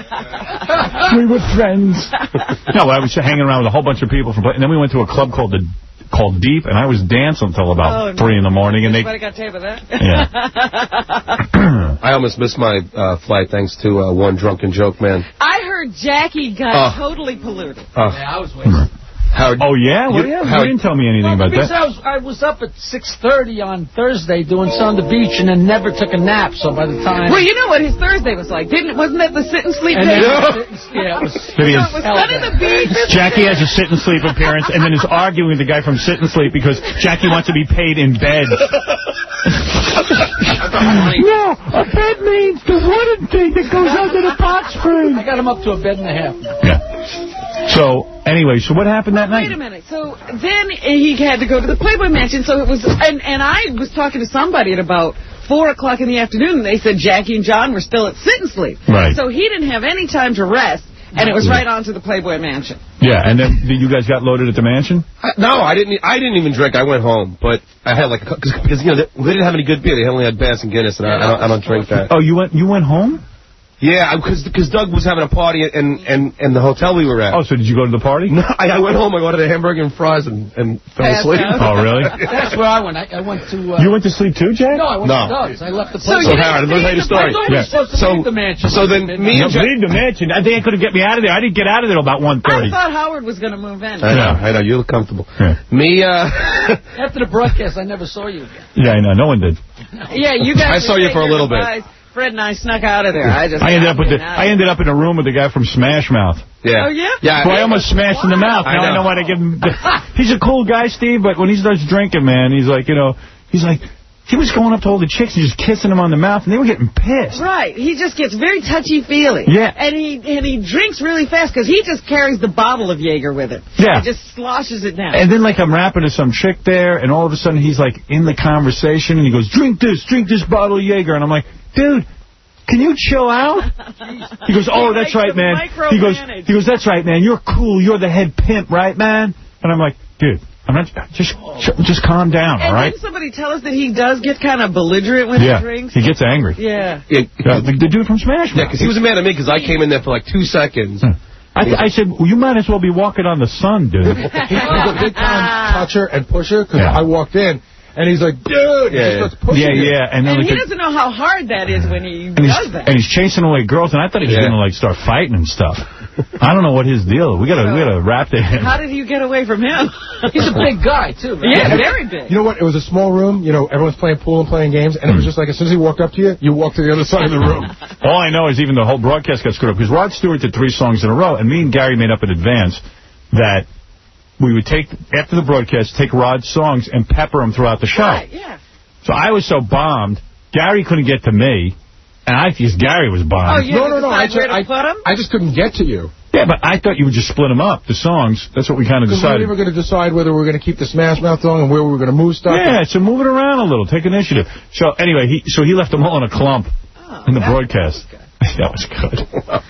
We were friends. No, I was hanging around with a whole bunch of people from, and then we went to a club called the called Deep, and I was dancing until about Oh, no. three in the morning. And they, Anybody got tape of that? Yeah. I almost missed my uh, flight thanks to uh, one drunken joke man. I heard Jackie got Oh. totally polluted. Uh, Yeah, I was waiting. Howard, oh, yeah? Well, You- yeah. Howard- You didn't tell me anything Well, about because that. I was, I was up at six thirty on Thursday doing sun on the beach and then never took a nap, so by the time... Well, you know what his Thursday was like, didn't? Wasn't that the sit and sleep And day? then, yeah, it was... That he So is- it was sun in the beach. Jackie has a sit and sleep appearance and then is arguing with the guy from Sit and Sleep because Jackie wants to be paid in bed. No, a bed means the wooden thing that goes under the box frame. I got him up to a bed and a half. Yeah. So, anyway, so what happened that night? Wait a minute. So then he had to go to the Playboy Mansion. So it was, and, and I was talking to somebody at about four o'clock in the afternoon, and they said Jackie and John were still at sit and sleep. Right. So he didn't have any time to rest, and it was right on to the Playboy Mansion. Yeah, and then you guys got loaded at the mansion? I, no, I didn't. I didn't even drink. I went home, but I had like a, cause, because you know they, they didn't have any good beer. They only had Bass and Guinness, and I, I, don't, I don't drink that. Oh, you went you went home? Yeah, because because Doug was having a party and and and the hotel we were at. Oh, so did you go to the party? No, I, I went home. I ordered a hamburger and fries and and fell Passed asleep. out. Oh, really? That's where I went. I, I went to... Uh, You went to sleep too, Jack? No, I went No. to Doug's. I left the So place. So Howard, let me tell you the story. I thought we Yeah. were supposed to So- leave the mansion. so then me No, and Jack- leave the mansion. I think I could have get me out of there. I didn't get out of there till about one I thirty. thought Howard was going to move in. I know, I know. You look comfortable. Yeah. Me, uh... After the broadcast, I never saw you again. Yeah, I know. No one did. Yeah, you I guys. saw were you for a saying little bit. goodbyes. Fred and I snuck out of there. I just. I ended up with the, I'm getting out I ended up in a room with the guy from Smash Mouth. Yeah. Oh, yeah? Yeah. Boy, I almost smashed in the mouth. I Now I know. know why to give him. He's a cool guy, Steve, but when he starts drinking, man, he's like, you know, he's like, he was going up to all the chicks and just kissing them on the mouth, and they were getting pissed. Right. He just gets very touchy-feely. Yeah. And he and he drinks really fast because he just carries the bottle of Jaeger with him. Yeah. He just sloshes it down. And then, like, I'm rapping to some chick there, and all of a sudden he's, like, in the conversation, and he goes, drink this, drink this bottle of Jaeger. And I'm like, dude, can you chill out? He goes, oh, He that's likes right, to man. He goes, micromanage. he goes, that's right, man. You're cool. You're the head pimp, right, man? And I'm like, dude, I'm not, just just calm down, and all right? didn't somebody tell us that he does get kind of belligerent when Yeah, he drinks? he gets angry. Yeah. Yeah, Uh, the, the dude from Smash Yeah, Mouth. because he was mad at me because I came in there for like two seconds. I, I said, well, you might as well be walking on the sun, dude. He's a big time toucher and pusher because Yeah. I walked in and he's like, dude, he Yeah, just starts pushing Yeah, you. yeah. And, then And like he the- doesn't know how hard that is when he and he's, does that. and he's chasing away girls, and I thought he was Yeah. going to, like, start fighting and stuff. I don't know what his deal is. We got to we gotta rap to him. How did you get away from him? He's a big guy, too. Right? Yeah, very big. You know what? It was a small room. You know, everyone's playing pool and playing games, and it was just like as soon as he walked up to you, you walked to the other side of the room. All I know is even the whole broadcast got screwed up because Rod Stewart did three songs in a row, and me and Gary made up in advance that we would take, after the broadcast, take Rod's songs and pepper them throughout the show. Right, yeah. So I was so bombed, Gary couldn't get to me, and I guess Gary was bombed. Oh, you no, no, no. I, just, I, I just couldn't get to you. Yeah, but I thought you would just split them up, the songs. That's what we kind of decided. We were going to decide whether we were going to keep the Smash Mouth song and where we were going to move stuff. Yeah, so move it around a little. Take initiative. So anyway, he so he left them all in a clump oh, in the broadcast. That was good.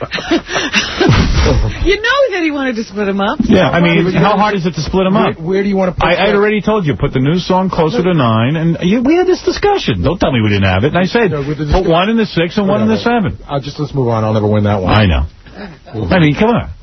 You know that he wanted to split them up. Yeah, I mean, how hard is it to split them up? Where, where do you want to put I, I already told you, put the new song closer to nine, and you, we had this discussion. Don't tell me we didn't have it. And I said, no, put one in the six and one in the seven. I'll just let's move on. I'll never win that one. I know. I mean, come on.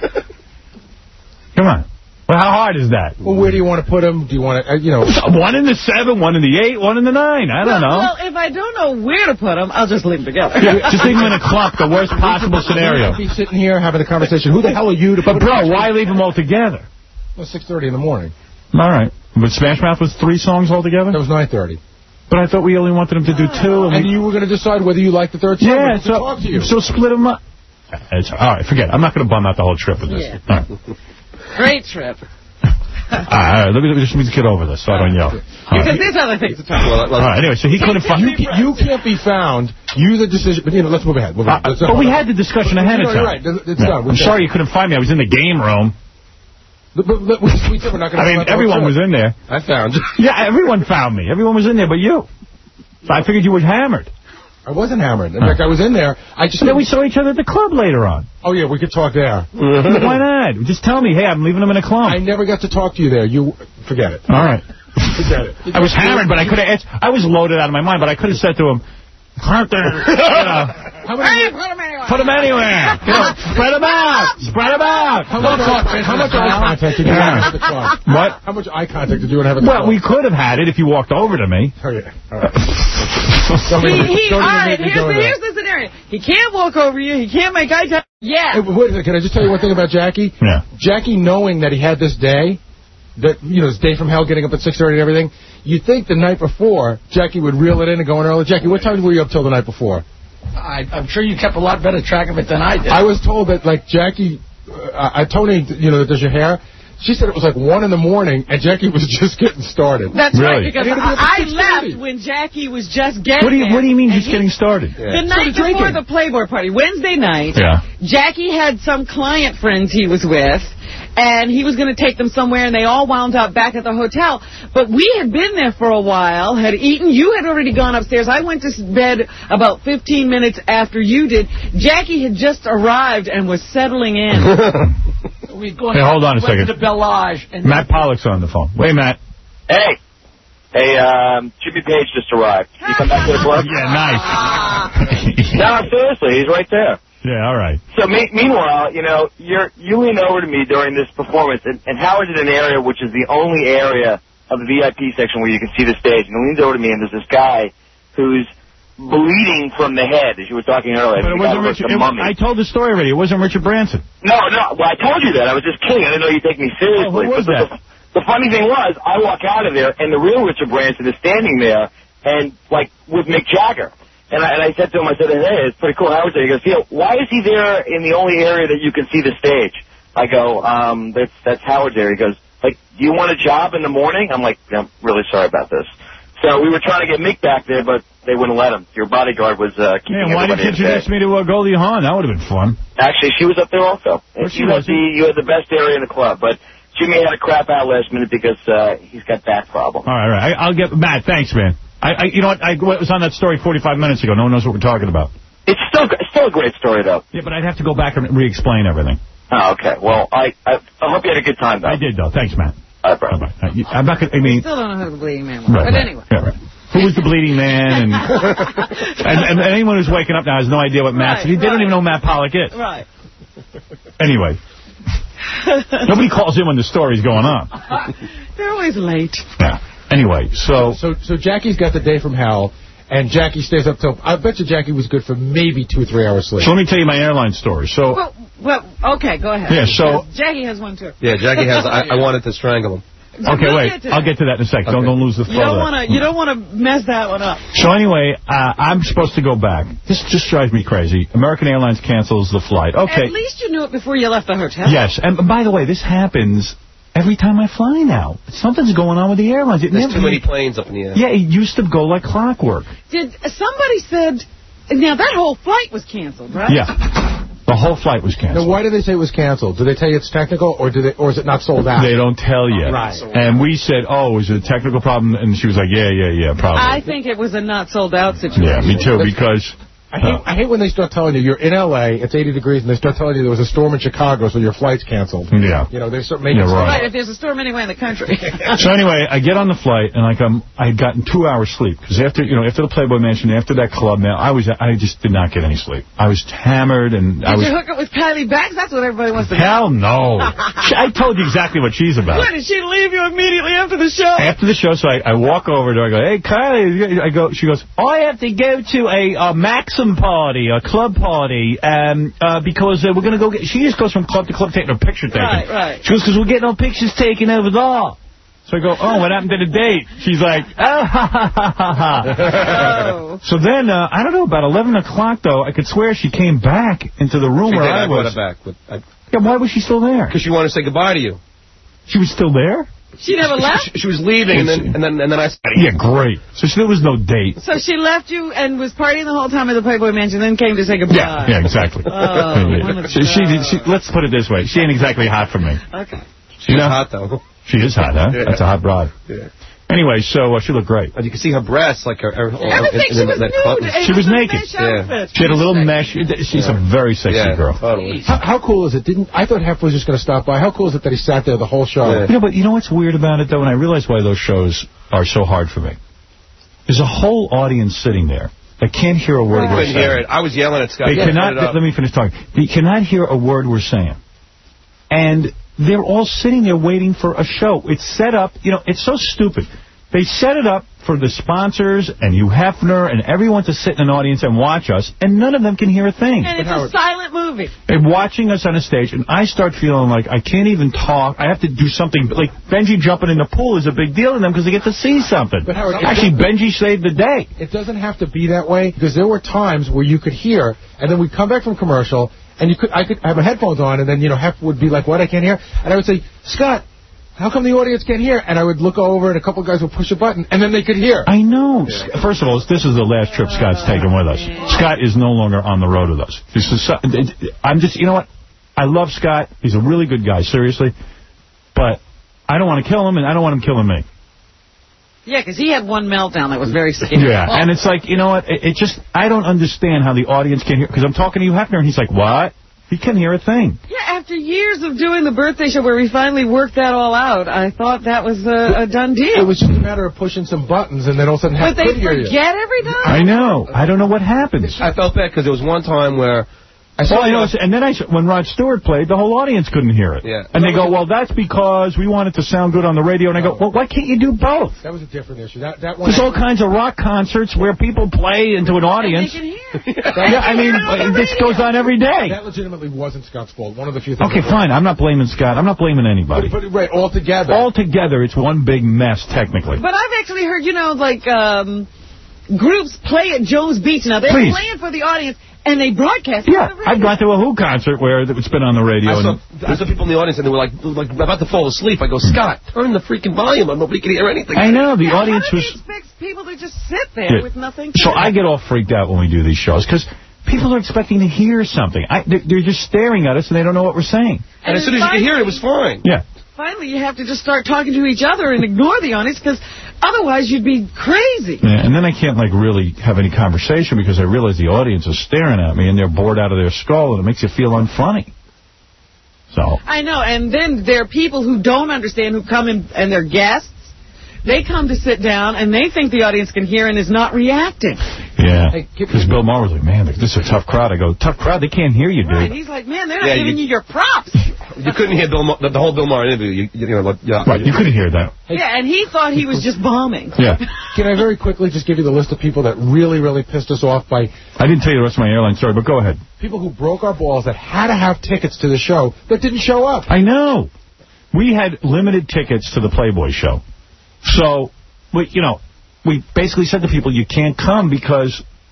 Come on. Well, how hard is that? Well, where do you want to put them? Do you want to, uh, you know... One in the seven, one in the eight, one in the nine. I don't well, know. Well, if I don't know where to put them, I'll just leave them together. Yeah, just leave them in a clump, the worst possible scenario. Be sitting here having a conversation. Who the hell are you to But, put bro, why leave them all together? Well, six thirty in the morning. All right. But Smash Mouth was three songs altogether? That was nine thirty. But I thought we only wanted them to do two. And, and you were going to decide whether you liked the third song. Yeah, so, talk to you. so split them up. It's, all right, forget it. I'm not going to bum out the whole trip with this. Yeah. All right. Great trip. All right, let me just, let me just get over this so I don't yell. Because right. There's other things to talk about. All right, anyway, so he couldn't find... You, you can't be found. You the decision... But, you know, let's move ahead. Move ahead. Uh, but we had the discussion ahead of time. You're right. It's yeah. done. I'm sorry you couldn't find me. I was in the game room. But, but, but we, we we're not gonna I mean, everyone was in there. I found you. Yeah, everyone found me. Everyone was in there but you. So I figured you were hammered. I wasn't hammered. In fact, I was in there. I just. And then we saw each other at the club later on. Oh, yeah, we could talk there. Why not? Just tell me, hey, I'm leaving them in a clump. I never got to talk to you there. You Forget it. All right. Forget it. I was hammered, but I could have... I was loaded out of my mind, but I could have said to him, Hunter, you know, How many, hey, put them anywhere. Put them anywhere. You know, spread them out. Spread them out. How much, how much eye contact did you have at the club? What? How much eye contact did you have at the well, club? Well, we could have had it if you walked over to me. Oh, yeah. All right. he, he, all right, here's the, here's the scenario. He can't walk over you. He can't make eye contact. Yeah. Hey, wait a minute. Can I just tell you one thing about Jackie? Yeah. Jackie, knowing that he had this day, that, you know, this day from hell, getting up at six thirty and everything, you'd think the night before, Jackie would reel it in and go in early. Jackie, what time were you up till the night before? I, I'm sure you kept a lot better track of it than I did. I was told that, like, Jackie, uh, I Tony, you know, that does your hair, she said it was like one in the morning, and Jackie was just getting started. That's really? right, because I, I left when Jackie was just getting What do you, there. what do you mean just he, getting started? Yeah. The night so before the Playboy party, Wednesday night, yeah. Jackie had some client friends he was with, and he was going to take them somewhere, and they all wound up back at the hotel. But we had been there for a while, had eaten. You had already gone upstairs. I went to bed about fifteen minutes after you did. Jackie had just arrived and was settling in. We're going hey, hold on a second. To Bellage and Matt Pollock's on the phone. Wait, Matt. Hey. Hey, um, Jimmy Page just arrived. You come back to the club? Yeah, nice. No, seriously, he's right there. Yeah, all right. So me meanwhile, you know, you're you lean over to me during this performance, and, and Howard's in an area which is the only area of the V I P section where you can see the stage. And he leans over to me, and there's this guy who's bleeding from the head, as you were talking earlier. But it wasn't Richard. It, I told the story already. It wasn't Richard Branson. No, no. Well, I told you that. I was just kidding. I didn't know you'd take me seriously. Oh, who was but that? The, the funny thing was, I walk out of there, and the real Richard Branson is standing there, and like with Mick Jagger. And I, and I said to him, I said, hey, it's pretty cool. Howard's there. He goes, yeah, why is he there in the only area that you can see the stage? I go, um, that's that's Howard's area. He goes, like, do you want a job in the morning? I'm like, I'm really sorry about this. So we were trying to get Mick back there, but they wouldn't let him. Your bodyguard was uh, keeping Man, why didn't you introduce me to uh, Goldie Hawn? That would have been fun. Actually, she was up there also. Well, you, had the, you had the best area in the club, but Jimmy had to crap out last minute because uh, he's got back problem. All right, all right. I, I'll get Matt. Thanks, man. I, I, you know what? I was on that story forty-five minutes ago. No one knows what we're talking about. It's still it's still a great story, though. Yeah, but I'd have to go back and re-explain everything. Oh, okay. Well, I, I I hope you had a good time, though. I did, though. Thanks, Matt. All right, bro. Bye-bye. I'm not gonna, I mean... I still don't know who the bleeding man was. Right, but right. anyway. Yeah, right. Who was the bleeding man? And, and, and anyone who's waking up now has no idea what Matt... Right, they right. don't even know who Matt Pollock is. Right. Anyway. Nobody calls in when the story's going on. They're always late. Yeah. Anyway, so... So so Jackie's got the day from hell, and Jackie stays up till... I bet you Jackie was good for maybe two or three hours sleep. So let me tell you my airline story. So... Well, well okay, go ahead. Yeah, so... Jackie has one, too. Yeah, Jackie has... I, I wanted to strangle him. Okay, we'll wait. I'll get to that in a second. Okay. Don't, don't lose the flow. You don't want to. You don't want to mess that one up. So anyway, uh, I'm supposed to go back. This just drives me crazy. American Airlines cancels the flight. Okay. At least you knew it before you left the hotel. Yes, and by the way, this happens every time I fly now. Something's going on with the airlines. It There's never, too many planes up in the air. Yeah, it used to go like clockwork. Did somebody said, now that whole flight was canceled, right? Yeah. The whole flight was canceled. Now, why do they say it was canceled? Do they tell you it's technical, or do they, or is it not sold out? They don't tell you. Right. And we said, oh, is it a technical problem? And she was like, yeah, yeah, yeah, probably. I think it was a not sold out situation. Yeah, me too, because... I hate, I hate when they start telling you you're in L A, it's eighty degrees, and they start telling you there was a storm in Chicago, so your flight's canceled. Yeah. You know, they start making... Yeah, right. Right, if there's a storm anywhere in the country. So anyway, I get on the flight, and like um, I had gotten two hours sleep. Because after, you know, after the Playboy Mansion, after that club, now, I was, I just did not get any sleep. I was hammered, and Did I was... you hook up with Kylie Bax? That's what everybody wants to know. Hell no. She, I told you exactly what she's about. What, did she leave you immediately after the show? After the show, so I, I walk over to her, I go, hey, Kylie, I go, she goes, I have to go to a, a Maxim party, a club party, um, uh, because uh, we're going to go get, she just goes from club to club taking her picture taken. Right, right. She goes, because we're getting our pictures taken over there. So I go, oh, what happened to the date? She's like, oh, ha, ha, ha, ha, ha. Oh. So then, uh, I don't know, about eleven o'clock, though, I could swear she came back into the room She where did, I I brought was. her back. But I, Yeah, why was she still there? Because she wanted to say goodbye to you. She was still there? She never left? She, she was leaving, and then and then and then I said, yeah, great. So she, there was no date. So she left you and was partying the whole time at the Playboy Mansion, then came to say goodbye. Yeah, yeah, exactly. Oh, yeah. she, she, she, let's put it this way. She ain't exactly hot for me. Okay. She's hot, though. She is hot, huh? Yeah. That's a hot broad. Yeah. Anyway, so uh, she looked great. And you can see her breasts, like her... her Everything, in, she in was that nude. club. It She was a naked. mesh outfit. She had a little mesh. She's Yeah. a very sexy Yeah, girl. totally. How, how cool is it? Didn't I thought Hef was just going to stop by. How cool is it that he sat there the whole show? Yeah. You know, but you know what's weird about it, though, and I realize why those shows are so hard for me? There's a whole audience sitting there that can't hear a word I we're couldn't saying. hear it. I was yelling at Scott. They Yeah, cannot, turn it up. let me finish talking. They cannot hear a word we're saying. And they're all sitting there waiting for a show. It's set up, you know, it's so stupid. They set it up for the sponsors and Hugh Hefner and everyone to sit in an audience and watch us, and none of them can hear a thing. And it's a silent movie. They're watching us on a stage, and I start feeling like I can't even talk. I have to do something. Like, Benji jumping in the pool is a big deal to them because they get to see something. But Howard, it Actually, doesn't- Benji saved the day. It doesn't have to be that way, because there were times where you could hear, and then we'd come back from commercial, and you could I could have my headphones on, and then, you know, Hef would be like, what, I can't hear? And I would say, Scott, how come the audience can't hear? And I would look over, and a couple guys would push a button, and then they could hear. I know. First of all, this is the last trip Scott's taken with us. Scott is no longer on the road with us. This is so, I'm just, you know what? I love Scott. He's a really good guy, seriously. But I don't want to kill him, and I don't want him killing me. Yeah, because he had one meltdown that was very scary. Yeah, and it's like, you know what? It, it just, I don't understand how the audience can hear. Because I'm talking to Hugh Hefner, and he's like, what? He can hear a thing. Yeah, after years of doing the birthday show where we finally worked that all out, I thought that was a, a done deal. It was just a matter of pushing some buttons, and then all of a sudden Hef But they could hear you. forget every time? I know. I don't know what happens. I felt bad because there was one time where I saw Well, you know, you. and then I, when Rod Stewart played, the whole audience couldn't hear it. Yeah. And they go, well, that's because we want it to sound good on the radio. And I go, well, why can't you do both? That was a different issue. That, that one There's all kinds of rock concerts where people play into an audience. Yeah, I mean, this goes on every day. That legitimately wasn't Scott's fault. One of the few things. Okay, that fine. I'm not blaming Scott. I'm not blaming anybody. But, but, right, all together. All together, it's one big mess, technically. But I've actually heard, you know, like, um, groups play at Jones Beach now. They're Please. playing for the audience, and they broadcast it Yeah, on the radio. I've gone to a Who concert where it's been on the radio. I saw, and I saw people in the audience, and they were like, like about to fall asleep. I go, Scott, turn the freaking volume on. Nobody can hear anything. I know, the Yeah, audience how do was... they expect people to just sit there Yeah. with nothing? So I get all freaked out when we do these shows, because people are expecting to hear something. I, they're, they're just staring at us, and they don't know what we're saying. And as soon as you could hear it, it was fine. Yeah. Finally, you have to just start talking to each other and ignore the audience, because otherwise you'd be crazy. Yeah, and then I can't, like, really have any conversation because I realize the audience is staring at me and they're bored out of their skull, and it makes you feel unfunny. So. I know, and then there are people who don't understand, who come in, and they're guests. They come to sit down, and they think the audience can hear and is not reacting. Yeah, because Bill Maher was like, man, this is a tough crowd. I go, tough crowd? They can't hear you, dude. Right, he's like, man, they're not Yeah, giving you- you your props. You couldn't hear Bill, Ma- the, the whole Bill Maher interview. You, you know, like, yeah. Right, you couldn't hear that. Yeah, and he thought he was just bombing. Yeah. Can I very quickly just give you the list of people that really, really pissed us off by I didn't tell you the rest of my airline story, but go ahead. people who broke our balls that had to have tickets to the show that didn't show up? I know. We had limited tickets to the Playboy show. So, we, you know, we basically said to people, you can't come because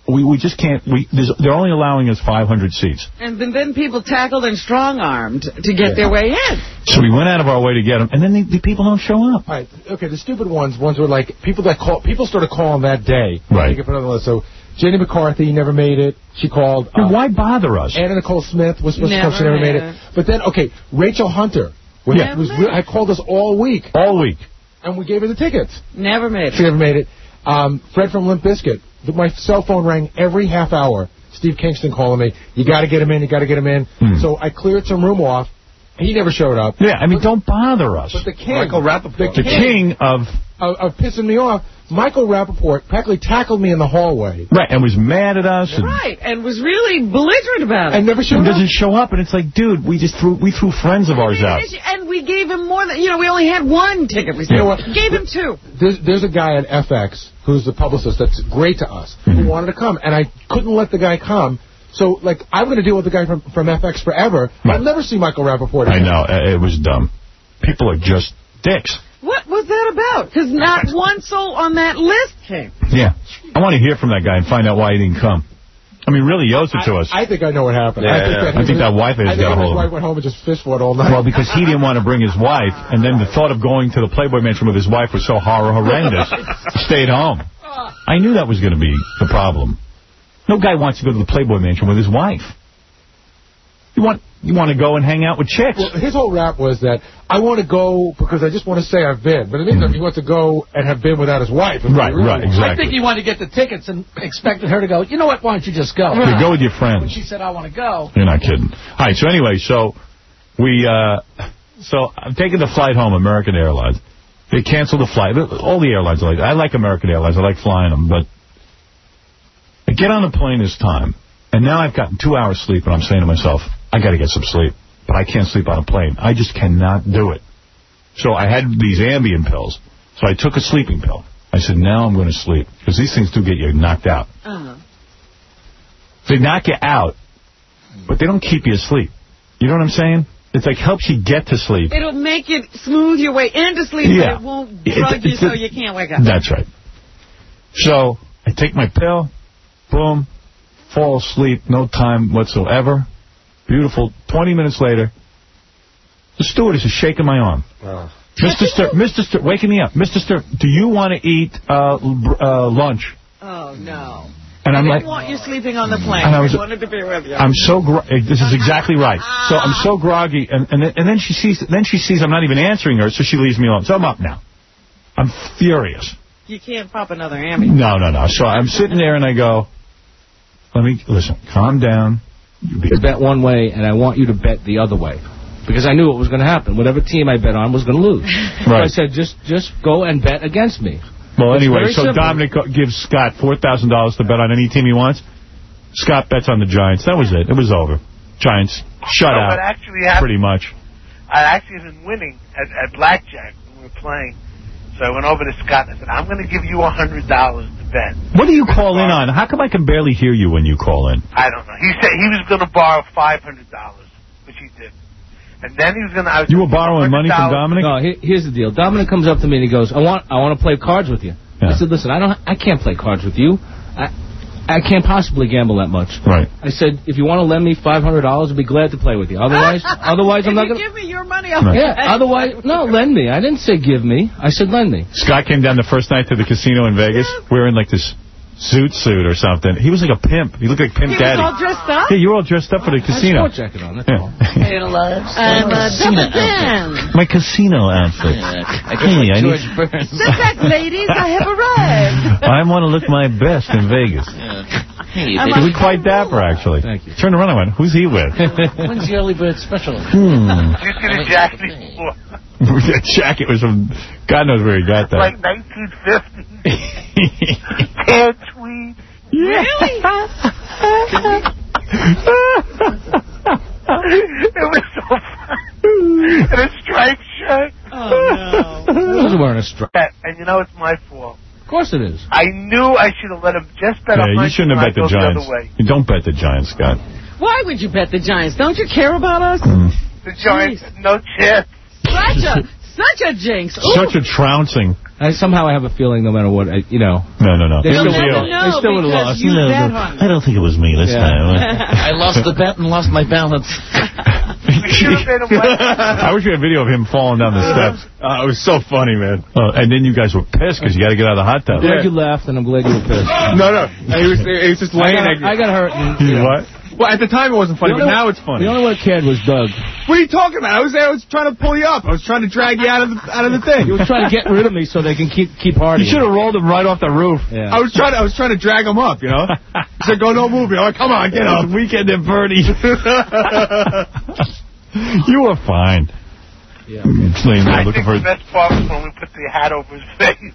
We we just can't. We they're only allowing us five hundred seats. And then, then people tackled and strong-armed to get yeah. their way in. So we went out of our way to get them, and then the, the people don't show up. All right. Okay, the stupid ones, ones were like, people that call, people started calling that day. Right. So Jenny McCarthy never made it. She called. Uh, why bother us? Anna Nicole Smith was supposed never to come. She never made it. it. But then, okay, Rachel Hunter. Was, never was, made it. I called us all week. All week. And we gave her the tickets. Never made it. She never made it. Um, Fred from Limp Bizkit. My cell phone rang every half hour. Steve Kingston calling me. You got to get him in. You got to get him in. Mm. So I cleared some room off. He never showed up. Yeah, I mean, but, don't bother us. But the king, Michael Rappaport, the, the king, king of, of of pissing me off. Michael Rappaport practically tackled me in the hallway. Right, and was mad at us. And right, and was really belligerent about it. And never showed and up. doesn't show up, and it's like, dude, we just threw we threw friends of ours out. And we gave him more than, you know, we only had one ticket. We you know what? gave him two. There's, there's a guy at F X who's the publicist that's great to us, mm-hmm. who wanted to come, and I couldn't let the guy come. So, like, I'm going to deal with the guy from, from F X forever. Right. I'll never see Michael Rappaport again. I know. It was dumb. People are just dicks. What was that about? Because not one soul on that list came. Yeah. I want to hear from that guy and find out why he didn't come. I mean, really owes it to us. I, I think I know what happened. Yeah, I think yeah. that, I think that wife has got a hold of him. His wife went home and just fish fought all night. Well, because he didn't want to bring his wife, and then the thought of going to the Playboy Mansion with his wife was so horror horrendous. Stayed home. I knew that was going to be the problem. No guy wants to go to the Playboy Mansion with his wife. You want you want to go and hang out with chicks. Well, his whole rap was that I want to go because I just want to say I've been. But it means mm. he wants to go and have been without his wife. Right, really right, exactly. I think he wanted to get the tickets and expected her to go, you know what, why don't you just go? You go with your friends. When she said, I want to go. You're not kidding. All right, so anyway, so we, uh, so I'm taking the flight home, American Airlines. They canceled the flight. All the airlines are like that. I like American Airlines. I like flying them, but I get on the plane this time, and now I've gotten two hours sleep, and I'm saying to myself, I got to get some sleep. But I can't sleep on a plane. I just cannot do it. So I had these Ambien pills. So I took a sleeping pill. I said, now I'm going to sleep. Because these things do get you knocked out. Uh-huh. They knock you out, but they don't keep you asleep. You know what I'm saying? It's like helps you get to sleep. It'll make you smooth your way into sleep, yeah. but it won't drug it, you so you can't wake up. That's right. So I take my pill, boom, fall asleep, no time whatsoever. Beautiful. twenty minutes later, the stewardess is shaking my arm. Oh. Mister Sturt, Mister Sturt, waking me up. Mister Sturt, do you want to eat uh, uh, lunch? Oh, no. And I'm I like, didn't want you sleeping on the plane. And I was, I wanted to be with you. I'm so gro this is exactly right. So I'm so groggy, and and then, and then she sees then she sees I'm not even answering her, so she leaves me alone. So I'm up now. I'm furious. You can't pop another Ambien. No, no, no. So I'm sitting there and I go, let me listen. Calm down. You bet one way, and I want you to bet the other way. Because I knew what was going to happen. Whatever team I bet on was going to lose. Right. So I said, just just go and bet against me. Well, it's anyway, so simple. Dominic gives Scott four thousand dollars to bet on any team he wants. Scott bets on the Giants. That was it. It was over. Giants shut no, out what actually happened, pretty much. I actually had been winning at, at Blackjack when we were playing. So I went over to Scott and I said, I'm going to give you one hundred dollars to bet. What do you call in on? How come I can barely hear you when you call in? I don't know. He said he was going to borrow five hundred dollars, which he did. And then he was going to... You were borrowing money from Dominic? No, he, here's the deal. Dominic comes up to me and he goes, I want I want to play cards with you. Yeah. I said, listen, I don't, I can't play cards with you. I I can't possibly gamble that much. Right. I said, if you want to lend me five hundred dollars, I'd be glad to play with you. Otherwise, otherwise I'm not going to... give me your money, I'll right. Yeah, otherwise... No, lend me. I didn't say give me. I said lend me. Scott came down the first night to the casino in Vegas wearing like this zoot suit or something. He was like a pimp. He looked like Pimp he Daddy. He was all dressed up? Yeah, you were all dressed up for the casino. I had a sport jacket on, that's yeah. all. I'm a double down. My casino outfit. Hey, I need... Sit back, ladies. I have arrived. I want to look my best in Vegas. Yeah. Hey, he was quite dapper, actually. Thank you. Turned around and went, who's he with? When's the early bird special? Hmm. He's going to jack me for. That jacket was from, God knows where he got that. Like nineteen fifty. Tan tweed. Really? It was so fun. And a striped shirt. Oh, no. He wasn't wearing a stripe. And you know, it's my fault. Of course it is. I knew I should have let him just bet yeah, on my you shouldn't have bet the Giants. The you don't bet the Giants, Scott. Why would you bet the Giants? Don't you care about us? Mm. The Giants, Jeez. No chance. Such a, Such a jinx. Ooh. Such a trouncing. I, somehow I have a feeling no matter what, I, you know. No, no, no. They You'll still, never know they still would have lost. you No, bet no, on I don't think it was me this Yeah. time. I lost the bet and lost my balance. I wish we had a video of him falling down the steps. Uh, it was so funny, man. Uh, and then you guys were pissed because you got to get out of the hot tub. I'm glad you laughed, and I'm glad you were pissed. No, no. He was, he was just I laying got, there. I got hurt. And, You you know, what? Well, at the time it wasn't funny, The but only- now it's funny. The only one that cared was Doug. What are you talking about? I was there. I was trying to pull you up. I was trying to drag you out of the out of the thing. He was trying to get rid of me so they can keep keep partying. You should have rolled him right off the roof. Yeah. I was trying. To, I was trying to drag him up. You know. He said, "Go, no movie." I'm like, "Come on, get up." Weekend at Bernie. You were fine. Yeah. It's laying there I looking think for. the best part was when we put the hat over his face.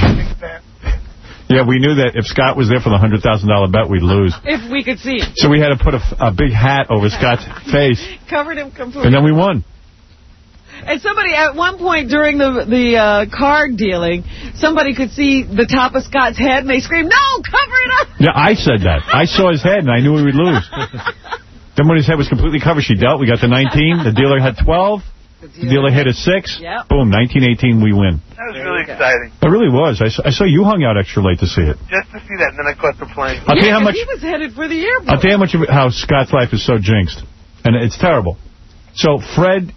Yeah, we knew that if Scott was there for the one hundred thousand dollar bet, we'd lose. If we could see him. So we had to put a, a big hat over Scott's face, Covered him completely. and then we won. And somebody, at one point during the the uh, card dealing, somebody could see the top of Scott's head, and they screamed, "No, cover it up!" Yeah, I said that. I saw his head, and I knew we would lose. Then when his head was completely covered, she dealt. We got the nineteen. The dealer had twelve. The dealer hit a six. Yep. Boom, nineteen eighteen, we win. That was really exciting. It really was. I saw, I saw you hung out extra late to see it. Just to see that, and then I caught the plane. I'll tell you Yeah, how 'cause much. he was headed for the airport. I'll tell you how much of, how Scott's life is so jinxed, and it's terrible. So Fred,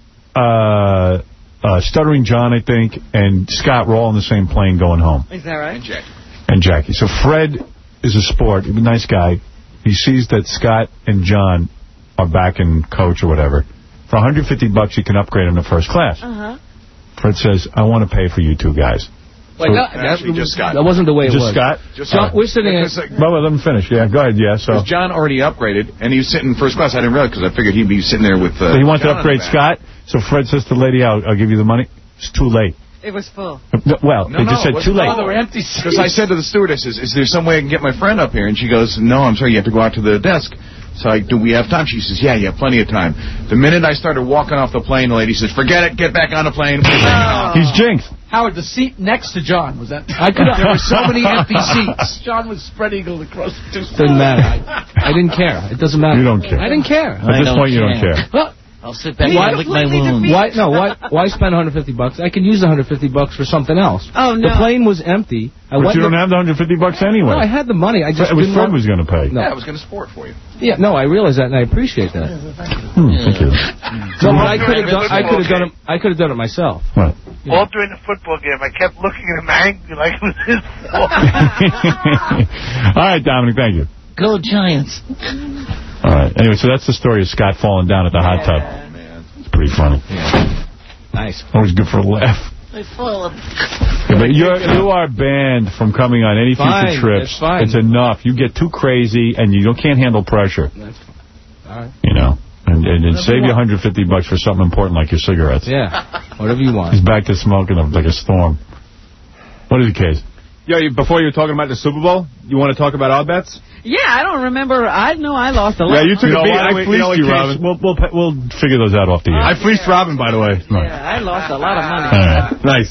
uh, uh, Stuttering John, I think, and Scott were all in the same plane going home. Is that right? And Jackie. So Fred is a sport. He's a nice guy. He sees that Scott and John are back in coach or whatever. For one hundred fifty bucks, you can upgrade into first class. Uh-huh. Fred says, I want to pay for you two guys. Wait, that, that, just Scott. that wasn't the way it Just was. Scott? Just John, Scott. we're sitting in... Well, well, let him finish. Yeah, go ahead. Yeah, so. Because John already upgraded, and he was sitting in first class. I didn't realize, because I figured he'd be sitting there with uh, So he wanted John to upgrade in the back. Scott. So Fred says to the lady, I'll, I'll give you the money. It's too late. It was full. No, well, No, they no, just said it too wasn't- late. Oh, there were empty seats. Because I said to the stewardesses, is there some way I can get my friend up here? And she goes, no, I'm sorry, you have to go out to the desk. So I, do we have time? She says, yeah, you have plenty of time. The minute I started walking off the plane, the lady says, forget it, get back on the plane. Oh. He's jinxed. Howard, the seat next to John, was that? I could There were so many empty seats. John was spread eagled across the two. Doesn't matter. I, I didn't care. It doesn't matter. You don't care. I didn't care. At this point, you don't care. Well, I'll sit back Why- and lick my wound. Why no? Why why spend one hundred fifty bucks? I can use the one hundred fifty bucks for something else. Oh, no. The plane was empty. I But went you don't to, have the one hundred fifty bucks anyway. No, I had the money. I just It was didn't Fred want- was going to pay. No. Yeah, I was going to sport for you. Yeah, no, I realize that, and I appreciate that. Hmm, thank you. So, but I could have done. I could have done it. I could have done it myself. Right. All during the football game, I kept looking at him angry like it was his fault. All right, Dominic, thank you. Go Giants. All right. Anyway, so that's the story of Scott falling down at the hot tub. It's pretty funny. Nice. Always good for a laugh. I fall. Yeah, but you're, you are banned from coming on any Fine, future trips. it's fine. It's enough. You get too crazy, and you don't, can't handle pressure. That's all right. You know. And, and, and Whatever save you your want. one hundred fifty bucks for something important like your cigarettes. Yeah. Whatever you want. He's back to smoking them like a storm. What is the case? Yo, you, before you were talking about the Super Bowl, you want to talk about our bets? Yeah, I don't remember. I know I lost a lot. Yeah, you took You know, a beat. why I don't we- fleeced you know, you, in case- Robin. We'll, we'll, pa- we'll figure those out off the air. I fleeced Robin, by the way. Right. Yeah, I lost a lot of money. All right. Nice.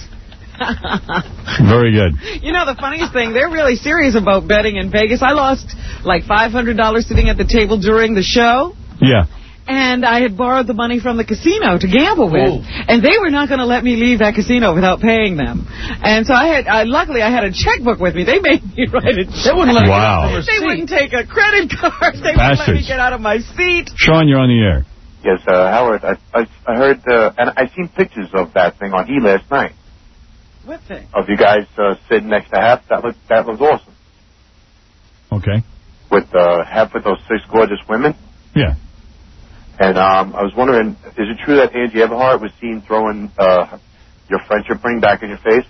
Very good. You know, the funniest thing, they're really serious about betting in Vegas. I lost like five hundred dollars sitting at the table during the show. Yeah. And I had borrowed the money from the casino to gamble with. Ooh. And they were not going to let me leave that casino without paying them. And so I had, I, luckily I had a checkbook with me. They made me write a check. They wouldn't let Wow. me. They wouldn't take a credit card. They wouldn't let me Bastards. get out of my seat. Sean, you're on the air. Yes, uh, Howard, I, I, I heard, uh, and I seen pictures of that thing on E! last night, What thing? of you guys uh, sitting next to Hap. That looked, that looked awesome. Okay. With uh, Hap with those six gorgeous women. Yeah. And um, I was wondering, is it true that Angie Everhart was seen throwing uh, your friendship ring back in your face?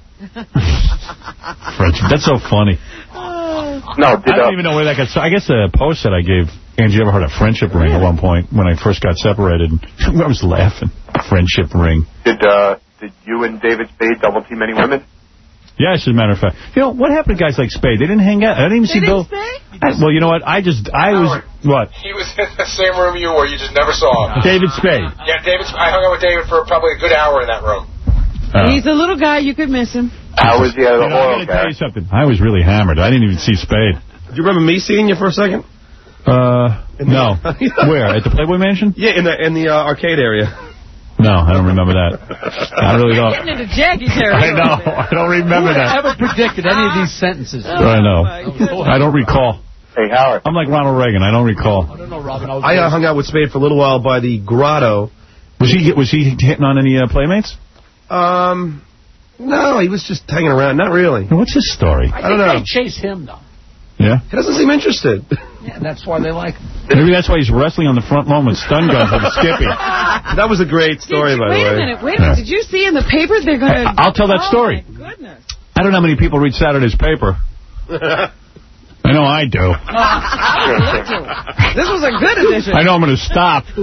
French. That's so funny. No, I did don't uh, even know where that got. So I guess the post that I gave Angie ever heard a friendship ring at one point when I first got separated. I was laughing. Friendship ring. did uh, did you and David Spade double team any women? Yes, as a matter of fact. You know, what happened to guys like Spade? They didn't hang out. I didn't even see Bill. I, well, you know what? I just, I was, what? He was in the same room you were. You just never saw him. David Spade. Yeah, David. I hung out with David for probably a good hour in that room. Uh, He's a little guy. You could miss him. How was he out of the you know, I oil, gotta tell guy? you something. I was really hammered. I didn't even see Spade. Do you remember me seeing you for a second? Uh, no. Where? At the Playboy Mansion? Yeah, in the in the uh, arcade area. No, I don't remember that. I really don't. Getting into Jackie territory. I know. I don't remember Who that. ever predicted any of these sentences? I know. I don't recall. Hey, Howard. I'm like Ronald Reagan. I don't recall. I don't know, Robin. I, was I uh, hung out with Spade for a little while by the Grotto. Was he was he hitting on any uh, playmates? Um, no, he was just hanging around. Not really. What's his story? I, I don't think know. they chase him, though. Yeah? He doesn't seem interested. Yeah, that's why they like him. Maybe that's why he's wrestling on the front lawn with stun guns with Skippy. That was a great story, Did, by wait the way. a minute, wait a minute. Did you see in the paper they're going to... I'll tell that story. Oh, my goodness. I don't know how many people read Saturday's paper. I know I do. Uh, I would look to it. This was a good edition. I know I'm going to stop. This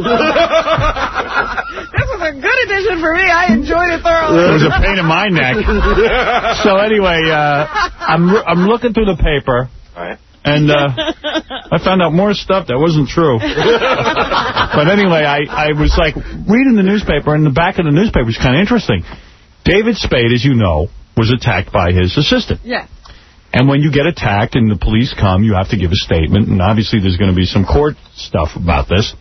was a good edition for me. I enjoyed it thoroughly. It was a pain in my neck. So anyway, uh, I'm I'm looking through the paper. All right. And uh, I found out more stuff that wasn't true. But anyway, I, I was like reading the newspaper, and the back of the newspaper was kind of interesting. David Spade, as you know, was attacked by his assistant. Yeah. And when you get attacked and the police come, you have to give a statement. And obviously there's going to be some court stuff about this.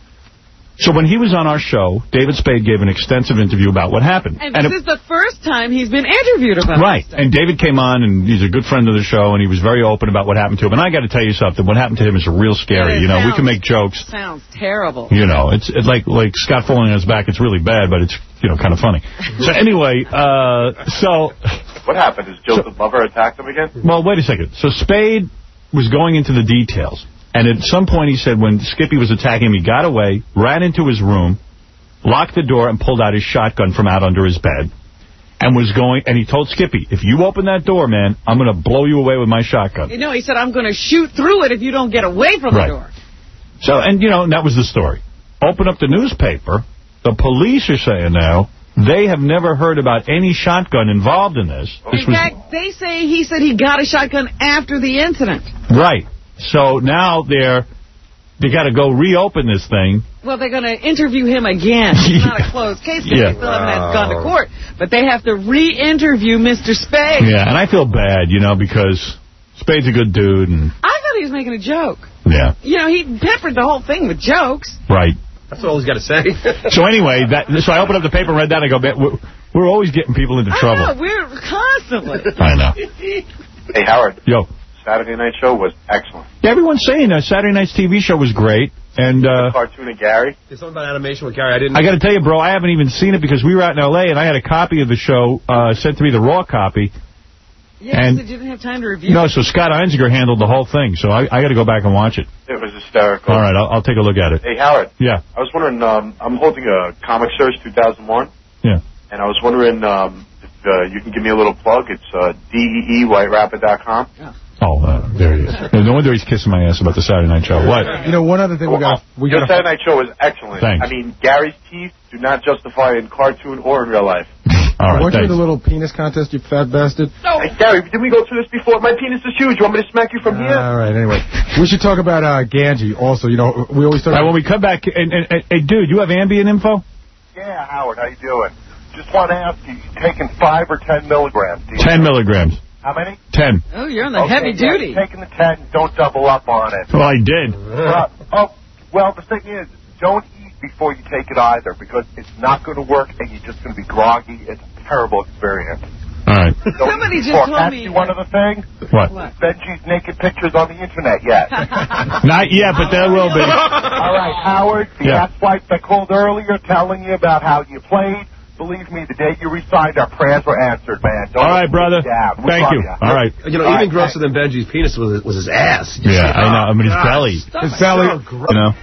So when he was on our show, David Spade gave an extensive interview about what happened. And this and it, is the first time he's been interviewed about Right. this. And David came on, and he's a good friend of the show, and he was very open about what happened to him. And I got to tell you something. What happened to him is real scary. It you know, sounds, we can make jokes. Sounds terrible. You know, it's, it's like like Scott falling on his back. It's really bad, but it's, you know, kind of funny. So anyway, uh, so... What happened? Is Joseph Lover attacked him again? Well, wait a second. So Spade was going into the details. And at some point he said when Skippy was attacking him, he got away, ran into his room, locked the door, and pulled out his shotgun from out under his bed. And was going, and he told Skippy, if you open that door, man, I'm going to blow you away with my shotgun. You know, he said, I'm going to shoot through it if you don't get away from Right. the door. So, and, you know, and that was the story. Open up the newspaper. The police are saying now they have never heard about any shotgun involved in this. this In was, fact, they say he said he got a shotgun after the incident. Right. So now they're, they got to go reopen this thing. Well, they're going to interview him again. It's not a closed case because Yeah. they still haven't gone to court. But they have to re-interview Mister Spade. Yeah, and I feel bad, you know, because Spade's a good dude. And I thought he was making a joke. yeah. You know, he peppered the whole thing with jokes. Right. That's all he's got to say. So anyway, that so I opened up the paper and read that, and I go, man, we're, we're always getting people into trouble. I know, we're constantly. I know. Hey, Howard. Yo. Saturday night show was excellent. Yeah, everyone's saying uh, Saturday night's T V show was great. And uh, the cartoon of Gary. There's something about animation with Gary. I didn't. I got to tell you, bro, I haven't even seen it because we were out in L A and I had a copy of the show uh, sent to me, the raw copy. Yeah, and you didn't have time to review No, it. so Scott Einziger handled the whole thing, so I, I got to go back and watch it. It was hysterical. All right, I'll, I'll take a look at it. Hey, Howard. Yeah. I was wondering, um, I'm holding a Comic Search two thousand one. Yeah. And I was wondering um, if uh, you can give me a little plug. It's uh, D E E white rapid dot com. Yeah. Oh, uh, there he is. No wonder he's kissing my ass about the Saturday Night Show. What? You know, one other thing we got. We Your got. Saturday Night Show was excellent. Thanks. I mean, Gary's teeth do not justify in cartoon or in real life. All right, Weren't you thanks. in the little penis contest, you fat bastard? No. Hey, Gary, didn't we go through this before? My penis is huge. You want me to smack you from here? All right, anyway. We should talk about uh, Ganji also. You know, we always talk All right, about... when we come back, and, and, and, hey, dude, you have Ambien info? Yeah, Howard, how you doing? Just want to ask you, you taking five or ten milligrams? Do you Ten know? milligrams. How many? Ten. Oh, you're on the Okay, heavy yeah, duty. Taking the ten, don't double up on it. Well, I did. Uh, oh, well, the thing is, don't eat before you take it either, because it's not going to work and you're just going to be groggy. It's a terrible experience. All right. Don't Somebody eat just before. told Ask me- you one other thing. What? Benji's naked pictures on the internet yet. Not yet, but there will be. All right, Howard, the Yeah. ex-wife that called earlier telling you about how you played. Believe me, the day you resigned, our prayers were answered, man. Don't All right, let brother. me down. We Thank love you. ya. All right. You know, All even right, grosser than Benji's penis was, was his ass. Yeah, I know. I mean, his God. belly. His belly. You know?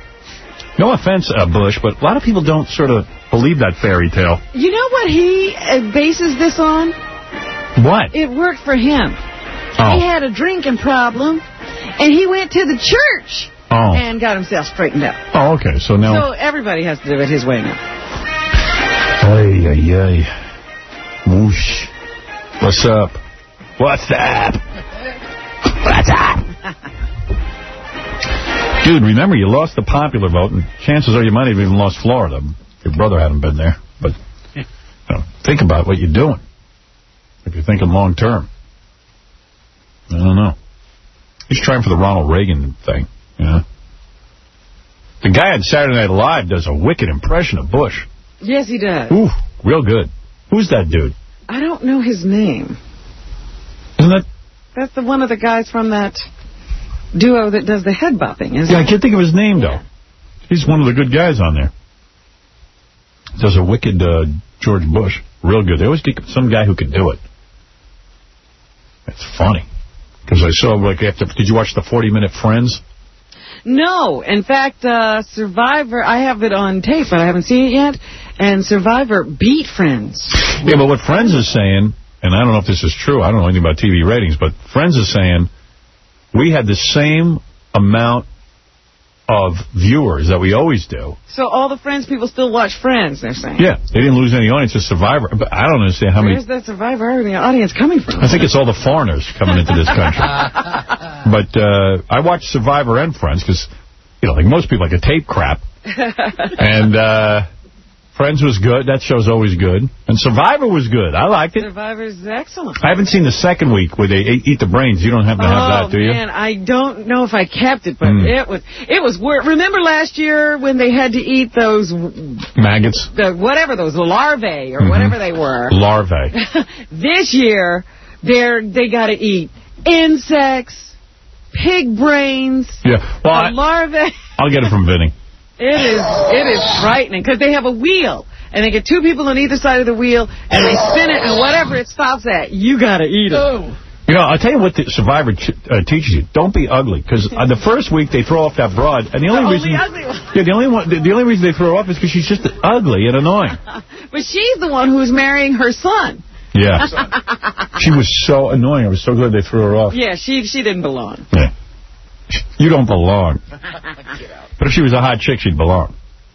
No offense, uh, Bush, but a lot of people don't sort of believe that fairy tale. You know what he uh, bases this on? What? It worked for him. Oh. He had a drinking problem, and he went to the church Oh. and got himself straightened out. Oh, okay. So So now... everybody has to do it his way now. Ay, ay, ay. Whoosh. What's up? What's up? What's up? Dude, remember, you lost the popular vote, and chances are you might have even lost Florida. Your brother hadn't been there. But you know, think about what you're doing. If you're thinking long term. I don't know. He's trying for the Ronald Reagan thing, you know. The guy on Saturday Night Live does a wicked impression of Bush. Yes, he does. Ooh, real good. Who's that dude? I don't know his name. Isn't that... That's the one of the guys from that duo that does the head bopping, isn't Yeah, it? I can't think of his name, though. He's one of the good guys on there. Does a wicked uh, George Bush. Real good. They always get some guy who could do it. It's funny. Because I saw, like, after... Did you watch the forty-minute Friends? No. In fact, uh, Survivor, I have it on tape, but I haven't seen it yet. And Survivor beat Friends. Yeah, but what Friends is saying, and I don't know if this is true, I don't know anything about T V ratings, but Friends is saying we had the same amount of viewers that we always do. So all the Friends people still watch Friends, they're saying. Yeah, they didn't lose any audience to Survivor. But I don't understand how Where's many... that Survivor audience coming from? I think it's all the foreigners coming into this country. But uh, I watch Survivor and Friends because, you know, like most people, like a tape crap. And uh, Friends was good. That show's always good. And Survivor was good. I liked it. Survivor's excellent. I haven't seen the second week where they eat the brains. You don't happen to have Oh, that, do you? man, I don't know if I kept it, but Mm. it was it was weird. Remember last year when they had to eat those... Maggots? The, whatever, those larvae or Mm-hmm. whatever they were. Larvae. This year, they're they got to eat insects, pig brains, Yeah. Well, I, larvae. I'll get it from Vinny. It is it is frightening because they have a wheel and they get two people on either side of the wheel and they spin it and whatever it stops at, you got to eat it. You know, I'll tell you what the Survivor ch uh, teaches you. Don't be ugly. Because uh, the first week they throw off that broad. And the only The reason... only ugly one. Yeah, the only, one, the, the only reason they throw her off is because she's just ugly and annoying. But she's the one who's marrying her son. Yeah. She was so annoying. I was so glad they threw her off. Yeah, she she didn't belong. Yeah. You don't belong. But if she was a hot chick, she'd belong.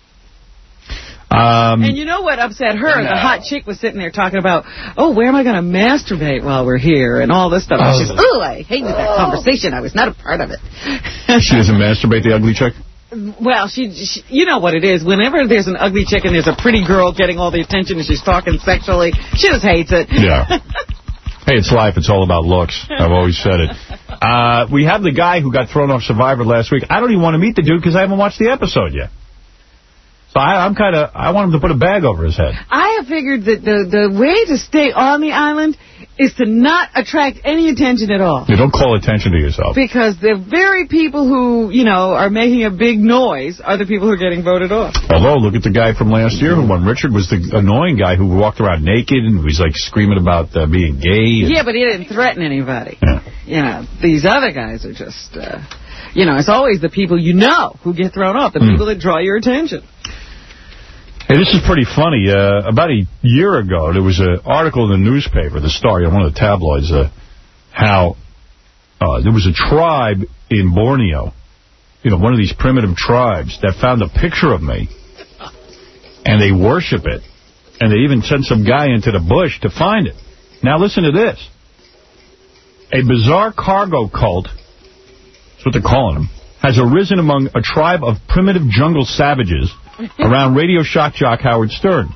Um, And you know what upset her? No. The hot chick was sitting there talking about, oh, where am I going to masturbate while we're here and all this stuff. Oh. She says, oh, I hated that conversation. I was not a part of it. she doesn't masturbate, the ugly chick? Well, she, she, you know what it is. Whenever there's an ugly chick and there's a pretty girl getting all the attention and she's talking sexually, she just hates it. Yeah. Hey, it's life. It's all about looks. I've always said it. Uh, we have the guy who got thrown off Survivor last week. I don't even want to meet the dude because I haven't watched the episode yet. So I, I'm kind of, I want him to put a bag over his head. I have figured that the, the way to stay on the island is to not attract any attention at all. You don't call attention to yourself. Because the very people who, you know, are making a big noise are the people who are getting voted off. Although, look at the guy from last year who won. Richard was the annoying guy who walked around naked and was, like, screaming about uh, being gay. Yeah, but he didn't threaten anybody. Yeah. You know, these other guys are just, uh, you know, it's always the people you know who get thrown off, the Mm. people that draw your attention. Hey, this is pretty funny. Uh, about a year ago, there was an article in the newspaper, The Star, one of the tabloids, uh, how uh, there was a tribe in Borneo, you know, one of these primitive tribes, that found a picture of me, and they worship it, and they even sent some guy into the bush to find it. Now, listen to this. A bizarre cargo cult, that's what they're calling them, has arisen among a tribe of primitive jungle savages around radio shock jock Howard Stern.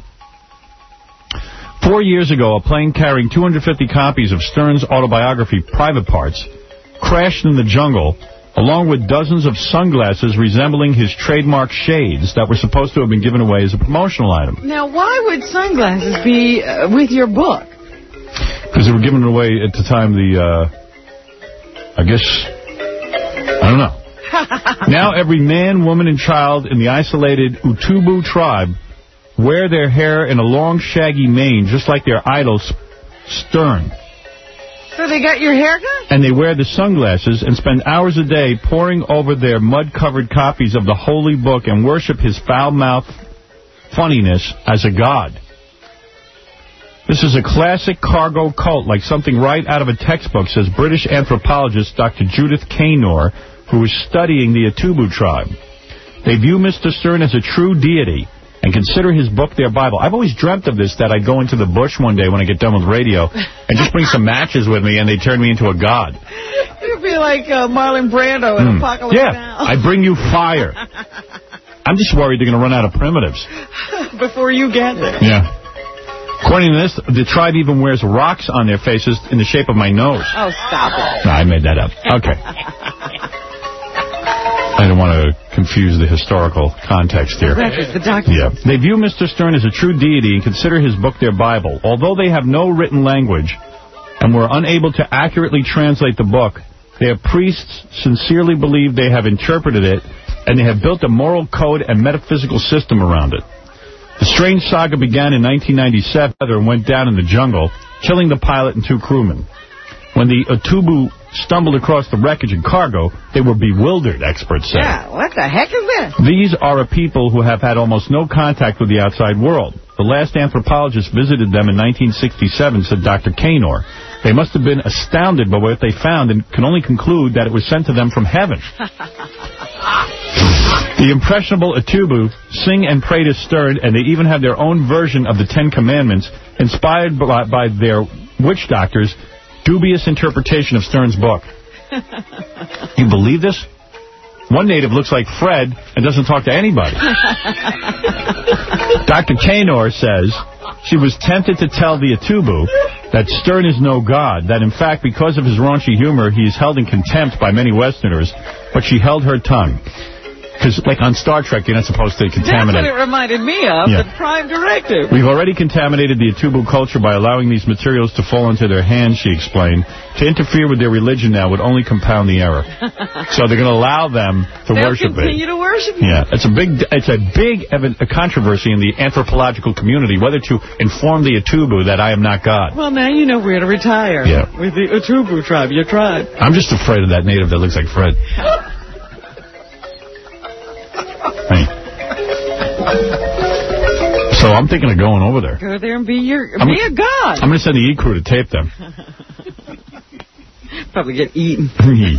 Four years ago, a plane carrying two hundred fifty copies of Stern's autobiography, Private Parts, crashed in the jungle, along with dozens of sunglasses resembling his trademark shades that were supposed to have been given away as a promotional item. Now, why would sunglasses be uh, with your book? Because they were given away at the time the, uh, I guess, I don't know. Now every man, woman, and child in the isolated Utubu tribe wear their hair in a long, shaggy mane, just like their idol, Stern. So they got your haircut? And they wear the sunglasses and spend hours a day poring over their mud-covered copies of the holy book and worship his foul-mouthed funniness as a god. This is a classic cargo cult, like something right out of a textbook, says British anthropologist Doctor Judith Kaynor, who is studying the Utubu tribe. They view Mister Stern as a true deity and consider his book their Bible. I've always dreamt of this, that I'd go into the bush one day when I get done with radio and just bring some matches with me and they turn me into a god. You'd be like uh, Marlon Brando in Hmm. Apocalypse Yeah, Now. I bring you fire. I'm just worried they're going to run out of primitives. Before you get there. Yeah. According to this, the tribe even wears rocks on their faces in the shape of my nose. Oh, stop it. No, I made that up. Okay. I don't want to confuse the historical context here. The records, the documents. Yeah. They view Mister Stern as a true deity and consider his book their Bible. Although they have no written language and were unable to accurately translate the book, their priests sincerely believe they have interpreted it, and they have built a moral code and metaphysical system around it. The strange saga began in nineteen ninety-seven and went down in the jungle, killing the pilot and two crewmen. When the Utubu stumbled across the wreckage and cargo, they were bewildered, experts say. Yeah, what the heck is this? These are a people who have had almost no contact with the outside world. The last anthropologist visited them in nineteen sixty-seven, said Doctor Kanor. They must have been astounded by what they found and can only conclude that it was sent to them from heaven. The impressionable Utubu sing and pray to Stern, and they even have their own version of the Ten Commandments, inspired by, by their witch doctors' dubious interpretation of Stern's book. You believe this? One native looks like Fred and doesn't talk to anybody. Doctor Kanor says she was tempted to tell the Utubu that Stern is no god, that in fact, because of his raunchy humor, he is held in contempt by many Westerners, but she held her tongue. Because, like, on Star Trek, you're not supposed to contaminate. That's what it reminded me of, Yeah. the Prime Directive. We've already contaminated the Utubu culture by allowing these materials to fall into their hands, she explained. To interfere with their religion now would only compound the error. So they're going to allow them to They'll worship continue it. to worship it. Yeah, it's a big, it's a big ev- a controversy in the anthropological community, whether to inform the Utubu that I am not God. Well, now you know where to retire. Yeah. With the Utubu tribe, your tribe. I'm just afraid of that native that looks like Fred. Hey. So I'm thinking of going over there. Go there and be your I'm, be a god. I'm going to send the E-Crew to tape them. Probably get eaten.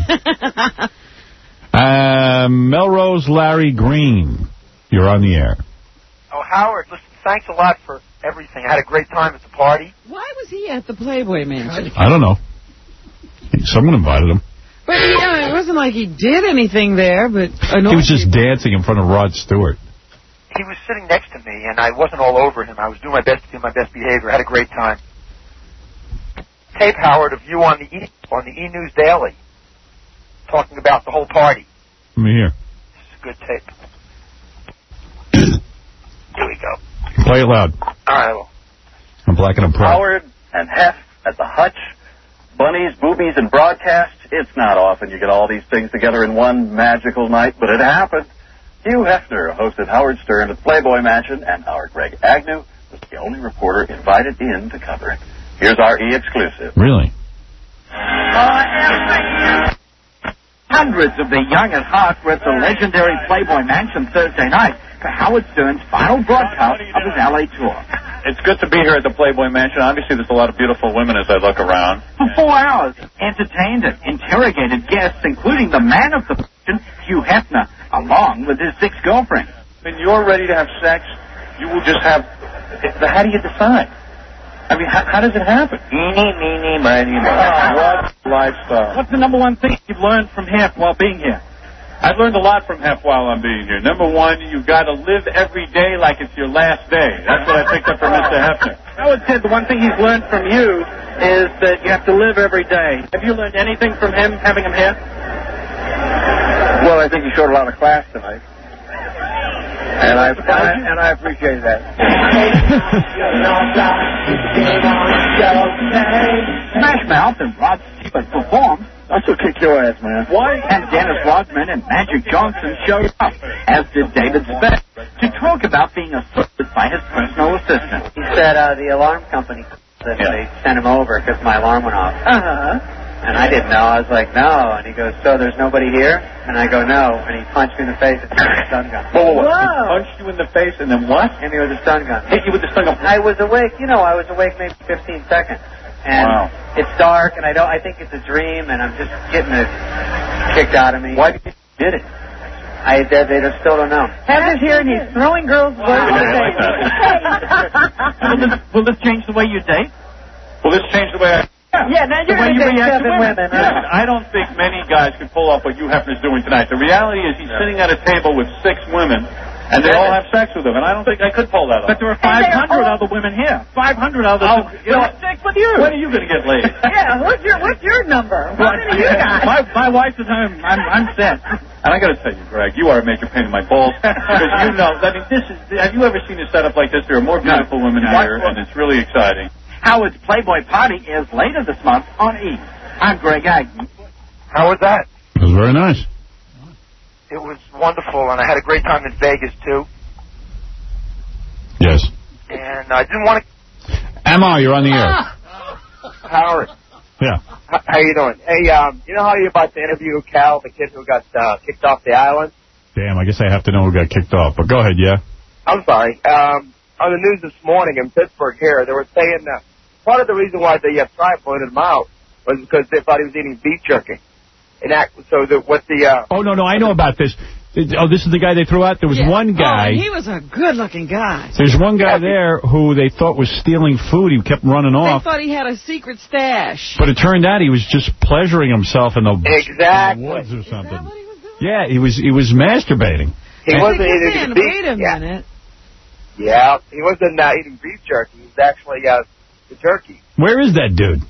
uh, Melrose Larry Green, you're on the air. Oh, Howard, listen, thanks a lot for everything. I had a great time at the party. Why was he at the Playboy Mansion? I don't know. Someone invited him. But you know, it wasn't like he did anything there, but He was just dancing in front of Rod Stewart. He was sitting next to me, and I wasn't all over him. I was doing my best to do my best behavior. I had a great time. Tape, Howard, of you on the E on the E! News Daily, talking about the whole party. Let me hear. This is a good tape. Here we go. Play it loud. All right, well. I'm black and I'm proud. Howard and Hef at the Hutch. Bunnies, boobies, and broadcasts. It's not often you get all these things together in one magical night, but it happened. Hugh Hefner hosted Howard Stern at the Playboy Mansion, and our Greg Agnew was the only reporter invited in to cover it. Here's our E-exclusive. Really? Hundreds of the young at heart were at the legendary Playboy Mansion Thursday night for Howard Stern's final broadcast of his L A tour. It's good to be here at the Playboy Mansion. Obviously, there's a lot of beautiful women as I look around. For four hours, entertained and interrogated guests, including the man of the mansion, Hugh Hefner, along with his six girlfriends. When you're ready to have sex, you will just have... How do you decide? I mean, how, how does it happen? Eeny, meeny, miny, mo. What lifestyle? What's the number one thing you've learned from Hef while being here? I've learned a lot from Hef while I'm being here. Number one, you've got to live every day like it's your last day. That's what I picked up from Mister Hefner. I would say the one thing he's learned from you is that you have to live every day. Have you learned anything from him, having him here? Well, I think you showed a lot of class tonight. And I, I and I appreciate that. Smash Mouth and Rod Stewart performed. I still kick your ass, man. Why? And Dennis Rodman and Magic Johnson showed up, as did David Speck, to talk about being assaulted by his personal assistant. He said uh, the alarm company that Yeah. they sent him over because my alarm went off. Uh-huh. And I didn't know. I was like, no. And he goes, so there's nobody here? And I go, no. And he punched me in the face and hit me with a stun gun. Whoa, whoa, whoa. He punched you in the face and then what? Hit me with a stun gun. Hit you with the stun gun. I was awake. You know, I was awake maybe fifteen seconds. And Wow. it's dark, and I don't. I think it's a dream, and I'm just getting it kicked out of me. Why did you did it? I they, they just still don't know. Heather's here, and he's throwing girls' words in the face. will, this, will this change the way you date? Will this change the way I... Yeah, now you're the way going to you date react to seven women. women. Listen, I don't think many guys could pull off what Hugh Hefner's doing tonight. The reality is he's sitting at a table with six women, And they all have sex with him, and I don't think I could pull that off. But there are five hundred other women here. five hundred other Oh, you know, sex with you. when are you going to get laid? Yeah, what's your what's your number? How many you got? My, my wife is I'm, I'm, I'm set. And I got to tell you, Greg, you are a major pain in my balls. Because you know, I mean, this is, have you ever seen a setup like this? There are more beautiful women here, and it's really exciting. Howard's Playboy Party is later this month on E! I'm Greg Agnew. How was that? It was very nice. It was wonderful, and I had a great time in Vegas, too. Yes. And I didn't want to... Emma, you're on the air. Howard. Yeah. H- how you doing? Hey, um, you know how you're about to interview Cal, the kid who got uh, kicked off the island? Damn, I guess I have to know who got kicked off. But go ahead, yeah. I'm sorry. Um, on the news this morning in Pittsburgh here, they were saying that part of the reason why the uh, tribe voted him out was because they thought he was eating beef jerky. And that, so the, what the... Uh, oh, no, no, I know about this. Oh, this is the guy they threw out? There was yeah. one guy... Oh, he was a good-looking guy. There's one guy there who they thought was stealing food. He kept running off. They thought he had a secret stash. But it turned out he was just pleasuring himself in the, exactly. woods or something. Is that what he was doing? Yeah, he was, he was masturbating. He and wasn't eating beef. Wait a yeah. minute. Yeah, he wasn't uh, eating beef jerky. He was actually uh, the jerky. Where is that dude?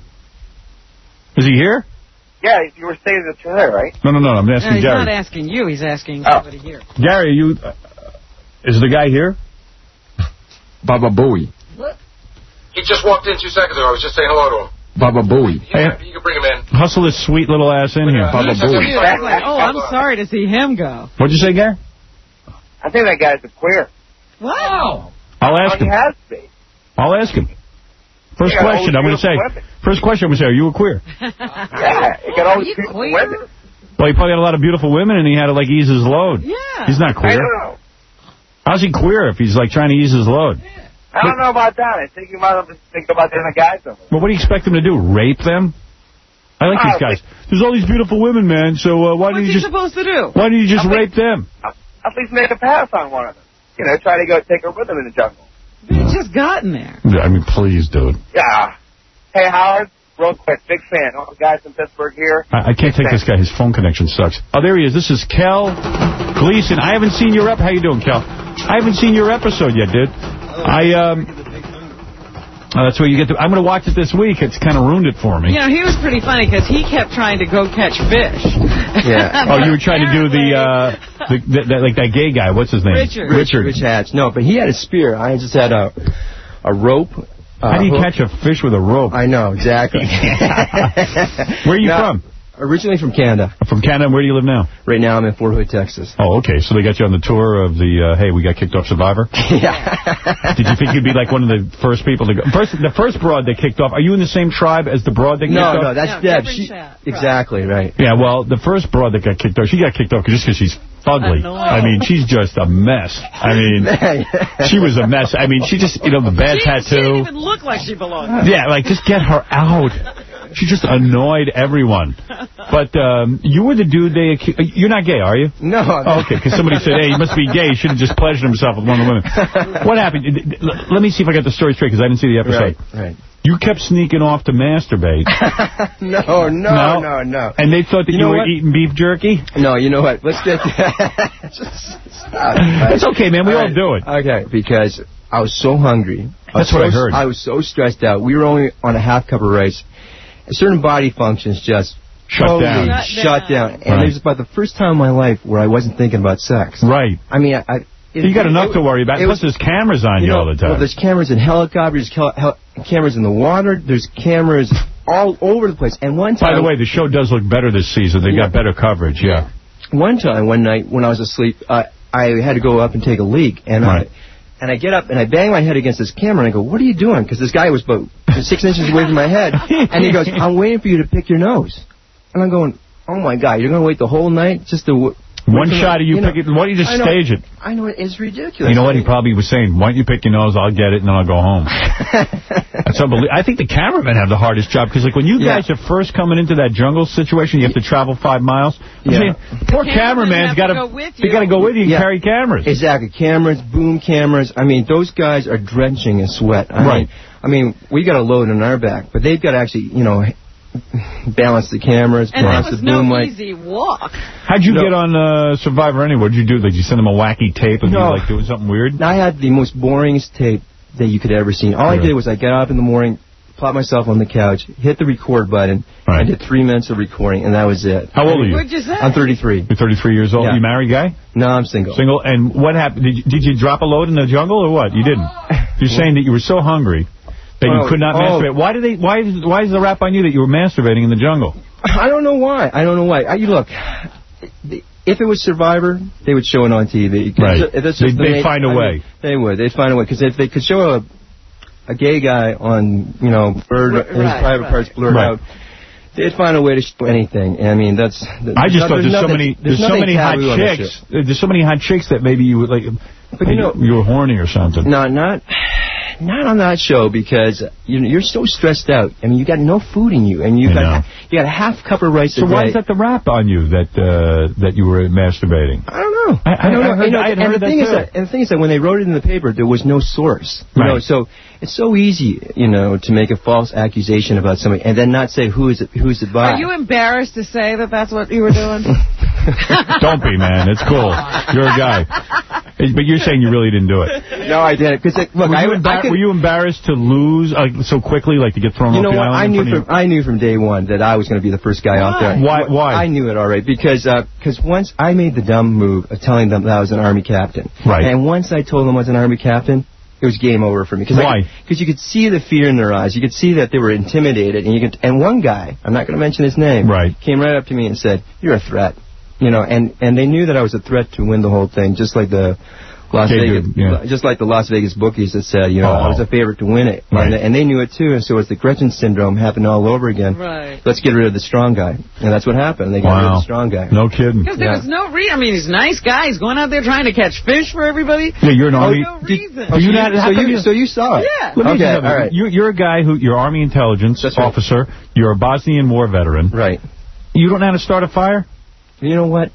Is he here? Yeah, you were saying the trailer, right? No, no, no, I'm asking no, he's Gary. He's not asking you, he's asking oh. somebody here. Gary, you... Uh, is the guy here? Baba Booey. What? He just walked in two seconds ago. I was just saying hello to him. Baba Booey. Yeah, hey, you can bring him in. Hustle this sweet little ass in here. Baba Booey. Like, oh, I'm sorry to see him go. What'd you say, Gary? I think that guy's a queer. Wow. I'll ask him. He has to be. I'll ask him. First yeah, question, I'm going to say. Women. First question, I'm going to say, are you a queer? yeah, he got all these beautiful women. Well, he probably had a lot of beautiful women, and he had to, like, ease his load. Yeah. He's not queer. I don't know. How's he queer if he's, like, trying to ease his load? I don't know about that. I think you might have to think about the other guys. Well, what do you expect him to do, rape them? I like these guys. There's all these beautiful women, man, so uh, why don't you just... What's he supposed to do? Why don't you just at rape least, them? At least make a pass on one of them. You know, try to go take her with him in the jungle. He's just gotten there. Yeah, I mean, please, dude. Yeah. Hey, Howard, real quick, big fan. All the guys in Pittsburgh here. I, I can't take fan. This guy. His phone connection sucks. Oh, there he is. This is Kel Gleason. I haven't seen your ep. How you doing, Kel? I haven't seen your episode yet, dude. I, um... Oh, that's where you get to... I'm going to watch it this week. It's kind of ruined it for me. You know, he was pretty funny because he kept trying to go catch fish. Yeah. Oh, you were trying to do the, uh, the, the, the, like that gay guy. What's his name? Richard. Richard. Rich Hatch. No, but he had a spear. I just had a, a rope. How do you hook. catch a fish with a rope? I know, exactly. Where are you now, from? Originally from Canada. From Canada. Where do you live now? Right now I'm in Fort Hood, Texas. Oh, okay. So they got you on the tour of the, uh, hey, we got kicked off Survivor? Yeah. Did you think you'd be like one of the first people to go? First, the first broad they kicked off, are you in the same tribe as the broad that kicked no, off? No, no, that's no, Deb. She, exactly, right. Yeah, well, the first broad that got kicked off, she got kicked off just because she's ugly. I mean, she's just a mess. I mean, she was a mess. I mean, she just, you know, the bad she, tattoo. She didn't even look like she belonged. Yeah, like, just get her out. She just annoyed everyone. But um, you were the dude they accused. You're not gay, are you? No. Oh, okay, because somebody said, hey, he must be gay. He should have just pleasured himself with one of the women. What happened? Let me see if I got the story straight, because I didn't see the episode. Right, right. You kept sneaking off to masturbate. no, no, no, no, no. And they thought that you, you know were what? eating beef jerky? No, you know what? Let's get... just stop. It's okay, man. We all, all right. do it. Okay, because I was so hungry. That's what so, I heard. I was so stressed out. We were only on a half cup of rice. Certain body functions just shut totally down. Shut down. And right. it was about the first time in my life where I wasn't thinking about sex. Right. I mean, I... I it, you got enough it, to worry about. Plus, was, there's cameras on you, you know, all the time. Well, there's cameras in helicopters, there's cameras in the water, there's cameras all over the place. And one time... By the way, the show does look better this season. They yeah. got better coverage, yeah. One time, one night, when I was asleep, uh, I had to go up and take a leak. And right. I... And I get up and I bang my head against this camera and I go, what are you doing? Because this guy was about six inches away from my head. And he goes, I'm waiting for you to pick your nose. And I'm going, oh my God, you're going to wait the whole night just to... One shot of you, you pick know, it. Why don't you just stage it? I know, it's ridiculous. You know what? He probably was saying, why don't you pick your nose, I'll get it, and then I'll go home. That's unbelievable. I think the cameramen have the hardest job, because like when you yeah. guys are first coming into that jungle situation, you have to travel five miles. I'm yeah. saying, poor cameraman's got to they got to go with you and yeah. carry cameras. Exactly. Cameras, boom cameras. I mean, those guys are drenching in sweat. I right. Mean, I mean, we got a load on our back, but they've got to actually, you know, balance the cameras, And balance that was the boom no mic. easy walk. How'd you No. get on uh, Survivor anyway? What'd you do? Did you send them a wacky tape of No. you like doing something weird? I had the most boringest tape that you could ever see. All I Really? did was I got up in the morning, plop myself on the couch, hit the record button, Right. and did three minutes of recording, and that was it. How old are you? What'd you say? I'm thirty-three. You're thirty-three years old. Yeah. You married guy? No, I'm single. Single. And what happened? Did you, did you drop a load in the jungle or what? You didn't. You're saying that you were so hungry that you Oh, could not oh. masturbate. Why did they? Why? is- Why is the rap on you that you were masturbating in the jungle? I don't know why. I don't know why. I, you look, if it was Survivor, they would show it on T V. Right. It's just They'd- the they'd main- find a I mean, way. They would. They'd find a way. Because if they could show a a gay guy on, you know, blurred, Right, his right, private right. parts blurred Right. out, they'd find a way to show anything. I mean, that's. I just thought there's so nothing- many, there's there's so nothing many hot taboo on that chicks. shit. There's so many hot chicks that maybe you would like. But you know- you were horny or something. No, not not on that show because you know, you're so stressed out. I mean, you got no food in you, and you I got know. you got a half cup of rice So a day. why is that the rap on you that uh, that you were masturbating? I don't know. I, I, don't know. I heard, You know, I had and heard the that thing is too. that, and the thing is that when they wrote it in the paper, there was no source. You Right. know, so it's so easy, you know, to make a false accusation about somebody and then not say who is it, who's it by. Are you embarrassed to say that that's what you were doing? Don't be, man. It's cool. You're a guy. But you're saying you really didn't do it. No, I didn't. Because look, were, I, you would- embar- I could, were you embarrassed to lose uh, so quickly, like to get thrown you off know the what? island? I in knew front of from I knew from day one that I was going to be the first guy out there. Why? Why? I knew it already because because once I made the dumb move of telling them that I was an Army captain, Right. And once I told them I was an Army captain, it was game over for me. Cause Why? Because you could see the fear in their eyes. You could see that they were intimidated, and you could. And one guy, I'm not going to mention his name, Right. came right up to me and said, "You're a threat." You know, and and they knew that I was a threat to win the whole thing, just like the Las Okay, Vegas, good, yeah. just like the Las Vegas bookies that said, you know, Oh. I was a favorite to win it, Right. and, and they knew it too. And so it's the Gretchen syndrome happened all over again. Right. Let's get rid of the strong guy, and that's what happened. They got rid of Wow. the strong guy. No kidding. Because there Yeah. was no reason. I mean, he's a nice guy. He's going out there trying to catch fish for everybody. Yeah, you're an Oh, army. no reason. Are you not? so, how come you, so you saw it? Yeah. Let me Okay, ask you something. all right. You're, you're a guy who, you're Army intelligence That's right. officer. You're a Bosnian war veteran. Right. You don't know how to start a fire? You know what?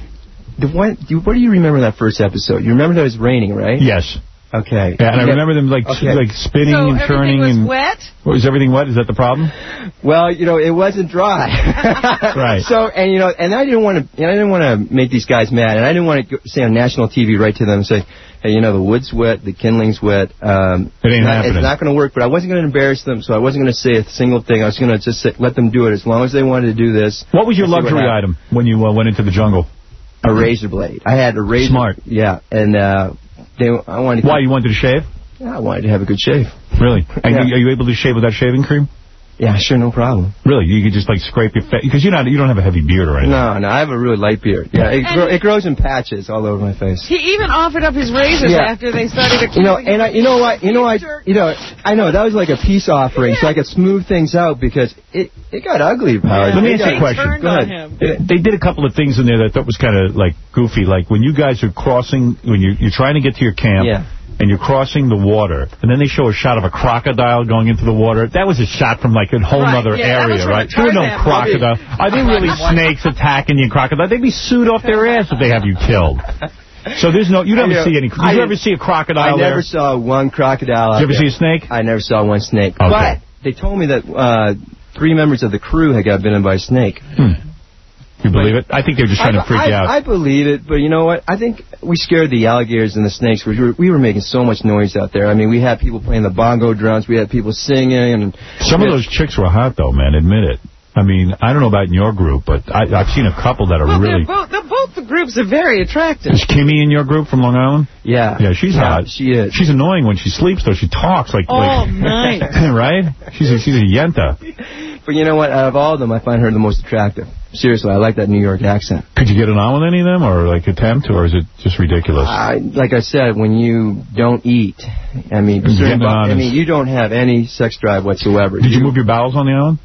The one, do, what do you remember that first episode? You remember that it was raining, right? Yes. Okay. Yeah, and I Yeah. remember them like Okay. like spinning So and everything turning was and wet? Was everything wet? Is that the problem? Well, you know, it wasn't dry. Right. So, and you know, and I didn't want to, and I didn't want to make these guys mad, and I didn't want to say on national T V right to them and say, hey, you know, the wood's wet, the kindling's wet. Um, It ain't it's not, happening. It's not going to work. But I wasn't going to embarrass them, so I wasn't going to say a single thing. I was going to just say, let them do it as long as they wanted to do this. What was your Let's see what luxury happens. item when you uh, went into the jungle? A razor blade. I had a razor. Smart. Yeah, and uh, they, I wanted. To, Why, you wanted to shave? Yeah, I wanted to have a good shave. Really? And Yeah. you, are you able to shave without shaving cream? Yeah, sure, no problem. Really? You could just like scrape your face because you're not you don't have a heavy beard or anything. No, no, I have a really light beard. Yeah, it, grow, it grows in patches all over my face. He even offered up his razors Yeah. after they started accusing You know, and I, you know what, you know, I, you know, I know that was like a peace offering, so I could smooth things out because it, it got ugly, Howard. Let me It ask you a got- question. Go ahead. They, they did a couple of things in there that I thought was kind of like goofy. Like when you guys are crossing, when you're, you're trying to get to your camp. Yeah. And you're crossing the water, and then they show a shot of a crocodile going into the water. That was a shot from like a whole Right, other yeah, that was area, from right? a There were no Tarzan crocodile. Are they really snakes attacking you, crocodile? They'd be sued off their ass if they have you killed. So there's no, you never I know. see any. Did I you did- ever see a crocodile I never there? saw one crocodile. Did you ever out see there. a snake? I never saw one snake. Okay. But they told me that uh, three members of the crew had got bitten by a snake. Hmm. You believe it? I think they're just trying I, to freak I, you out. I believe it, but you know what? I think we scared the alligators and the snakes. We were, we were making so much noise out there. I mean, we had people playing the bongo drums. We had people singing. and Some of those chicks were hot, though, man. Admit it. I mean, I don't know about in your group, but I, I've seen a couple that are Well, really... they're both, they're both the groups are very attractive. Is Kimmy in your group from Long Island? Yeah. Yeah, she's Yeah, hot. she is. She's annoying when she sleeps, though. She talks like... All like night. right? She's a, she's a yenta. But you know what? Out of all of them, I find her the most attractive. Seriously, I like that New York accent. Could you get it on with any of them, or like attempt, or is it just ridiculous? I, like I said, when you don't eat, I mean, Getting certain bu- on I is- mean, you don't have any sex drive whatsoever. Did you move your bowels on the island?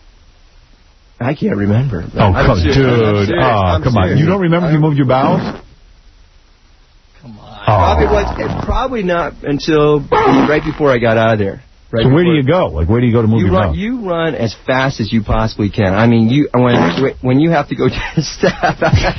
I can't remember. Oh, I'm come, serious. dude. I'm serious. Oh, I'm come on. serious. You don't remember if you moved your bowels? Probably, Oh. was, probably not until right before I got out of there. Right So where do before- you go? Like, where do you go to move You your run, bowels? you run as fast as you possibly can. I mean, you when when you have to go to step.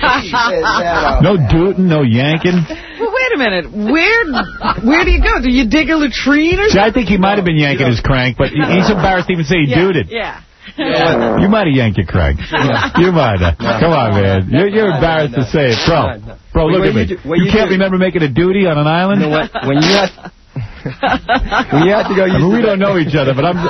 No dooting, no yanking. Well, wait a minute. Where where do you go? Do you dig a latrine or See, something? I think he might have been yanking his crank, but he- he's embarrassed to even say he yeah, dooted. Yeah. You might have yanked it, Craig. You might have. Come on, man. You're, you're embarrassed to say it. Bro, bro, look at me. You can't remember making a duty on an island? You know what? When you have... when you have to go use I mean, we don't know each other, but I'm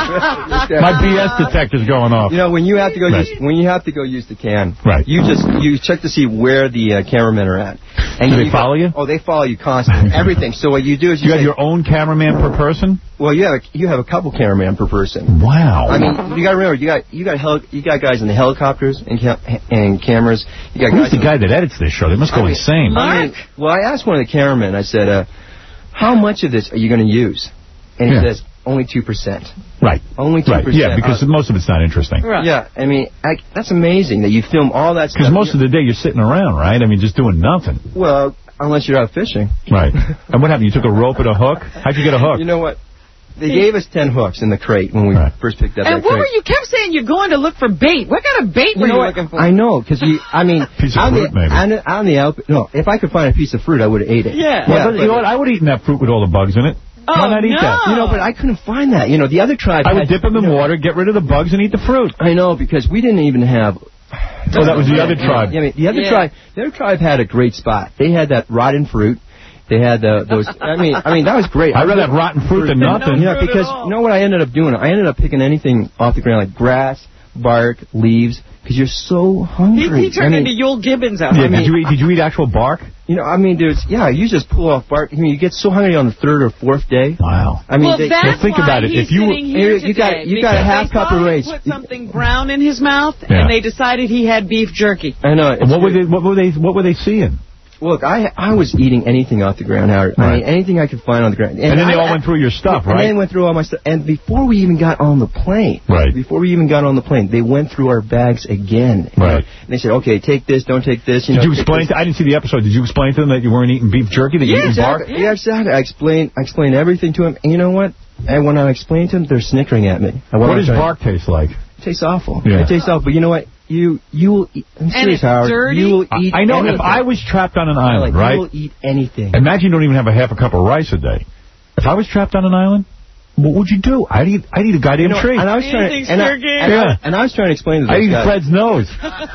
I, my B S detector's going off. You know, when you have to go right. use when you have to go use the can, right? You just you check to see where the uh, cameramen are at. And Do you, they follow you? Oh, they follow you constantly. Everything. So what you do is you, you have say, your own cameraman per person. Well, you have a, you have a couple cameramen per person. Wow. I mean, you got to remember, you got you got heli you got guys in the helicopters and cam and cameras. You got Who's guys the guy that edits this show? They must go I mean, insane. I mean, well, I asked one of the cameramen. I said, uh, "How much of this are you going to use?" And he yeah. says, only two percent. Right. Only two percent. Right. Yeah, because uh, most of it's not interesting. Right. Yeah, I mean, I, that's amazing that you film all that stuff. Because most of the day you're sitting around, right? I mean, just doing nothing. Well, unless you're out fishing. Right. And what happened? You took a rope and a hook? How'd you get a hook? You know what? They gave us ten hooks in the crate when we right. first picked up and that crate. And what were you kept saying you're going to look for bait? What kind of bait you were you what? looking for? I know, because you, I mean... piece of on fruit, the, maybe. On the, on the out, no, if I could find a piece of fruit, I would have ate it. Yeah. Well, yeah but, you know what? I would have eaten that fruit with all the bugs in it. Oh, Why not eat no. that? You know, but I couldn't find that. You know, the other tribe... I would had, dip them in you know, water, get rid of the bugs, and eat the fruit. I know, because we didn't even have... Oh, that was the other tribe. Yeah, I mean, the other yeah. tribe, the other tribe had a great spot. They had that rotten fruit. They had uh, those. I mean, I mean that was great. I'd rather have rotten fruit than nothing. Yeah, because you know what I ended up doing? I ended up picking anything off the ground, like grass, bark, leaves, because you're so hungry. He, he turned I mean, into Yul Gibbons out yeah, there. did you eat? Did you eat actual bark? You know, I mean, dude, yeah, you just pull off bark. I mean, you get so hungry on the third or fourth day. Wow. I mean, well, they, that's well, think why about it. He's If you sitting here you got today, you got a half cup of rice. Put something brown in his mouth, yeah. and they decided he had beef jerky. I know. What were they? What were they? What were they seeing? Look, I I was eating anything off the ground, Howard. Right. I mean, anything I could find on the ground. And, and then I, they all I, went through your stuff, and right? And they went through all my stuff. And before we even got on the plane, right? Before we even got on the plane, they went through our bags again. Right. And they said, okay, take this, don't take this. You Did know, you explain? To, I didn't see the episode. Did you explain to them that you weren't eating beef jerky, that yeah, you eating exactly. bark? Yeah, exactly. I explained, I explained everything to them. And you know what? And when I explained to them, they're snickering at me. What does bark taste like? It tastes awful. Yeah. It tastes awful. But you know what? You you will eat. I'm serious, it's Howard. dirty? You will eat. I know. anything. If I was trapped on an island, like, right? You will eat anything. Imagine you don't even have a half a cup of rice a day. If I was trapped on an island, what would you do? I'd eat. I'd eat a goddamn you know, tree. And I was trying. And I, and, yeah. I, and I was trying to explain to those I'd eat guys. Fred's nose.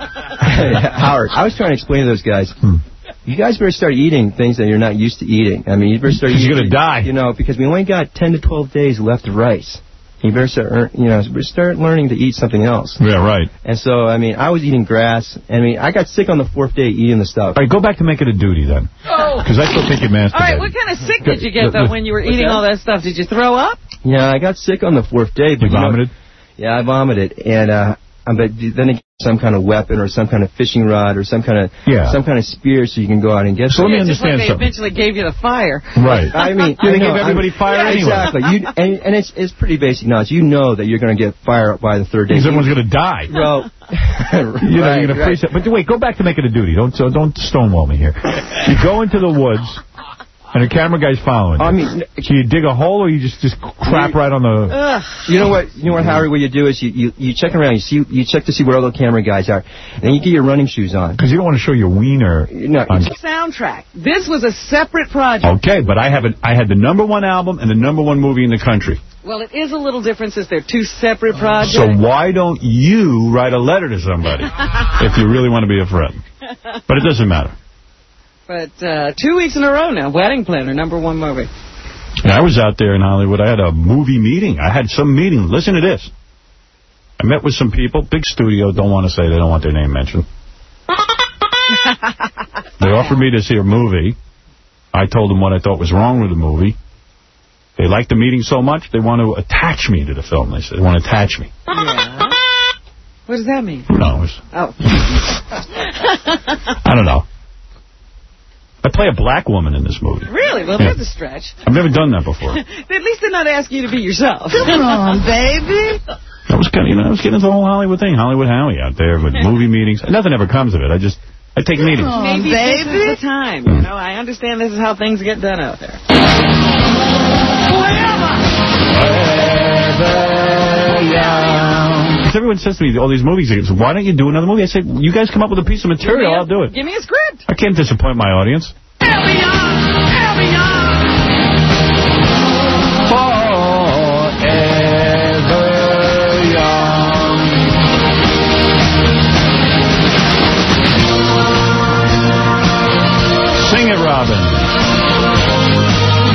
Howard, I was trying to explain to those guys. Hmm. You guys better start eating things that you're not used to eating. I mean, you better start. Because eating. you're gonna die. You know, because we only got ten to twelve days left of rice. You better start, you know, start learning to eat something else. Yeah, right. And so, I mean, I was eating grass. I mean, I got sick on the fourth day eating the stuff. All right, go back to make it a duty then. Oh. Because I still think you masturbated. All right, what kind of sick did you get, though, when you were eating all that stuff? Did you throw up? Yeah, I got sick on the fourth day. But You vomited? know, yeah, I vomited. And, uh, but then again, some kind of weapon or some kind of fishing rod or some kind of yeah. some kind of spear so you can go out and get so some. let me yeah, just understand like they something. eventually gave you the fire. Right. I mean, yeah, they know, gave everybody I mean, fire yeah, anyway. Exactly. You, and, and it's it's pretty basic knowledge. You know that you're going to get fire by the third day. Because everyone's going to die. Well, you know, right, you're going right. to freeze it. But wait, go back to make it a duty. Don't so don't stonewall me here. You go into the woods. And the camera guy's following you. I mean, so you dig a hole or you just, just crap right on the... Ugh. You know what, you know what, Howard, what you do is you, you, you check around, you see, you check to see where all the camera guys are, and then you get your running shoes on. Because you don't want to show your wiener. No, on... Soundtrack. This was a separate project. Okay, but I have a, I had the number one album and the number one movie in the country. Well, it is a little different since they're two separate projects. So why don't you write a letter to somebody if you really want to be a friend? But it doesn't matter. But uh, two weeks in a row now, Wedding Planner, number one movie. And I was out there in Hollywood. I had a movie meeting. I had some meeting. Listen to this. I met with some people. Big studio. Don't want to say. They don't want their name mentioned. They offered me to see a movie. I told them what I thought was wrong with the movie. They liked the meeting so much, they want to attach me to the film. They said they want to attach me. Yeah. What does that mean? Who knows? Oh. I don't know. I play a black woman in this movie. Really? Well, Yeah. that's a stretch. I've never done that before. At least they're not asking you to be yourself. Come on, baby. I was kind of, you know, I was getting into the whole Hollywood thing, Hollywood Howie out there with movie meetings. Nothing ever comes of it. I just, I take Come meetings. on, Maybe baby. this is the time. You know, I understand this is how things get done out there. Because everyone says to me, all these movies, they say, why don't you do another movie? I say, you guys come up with a piece of material, Give me a- I'll do it. Give me a script. I can't disappoint my audience.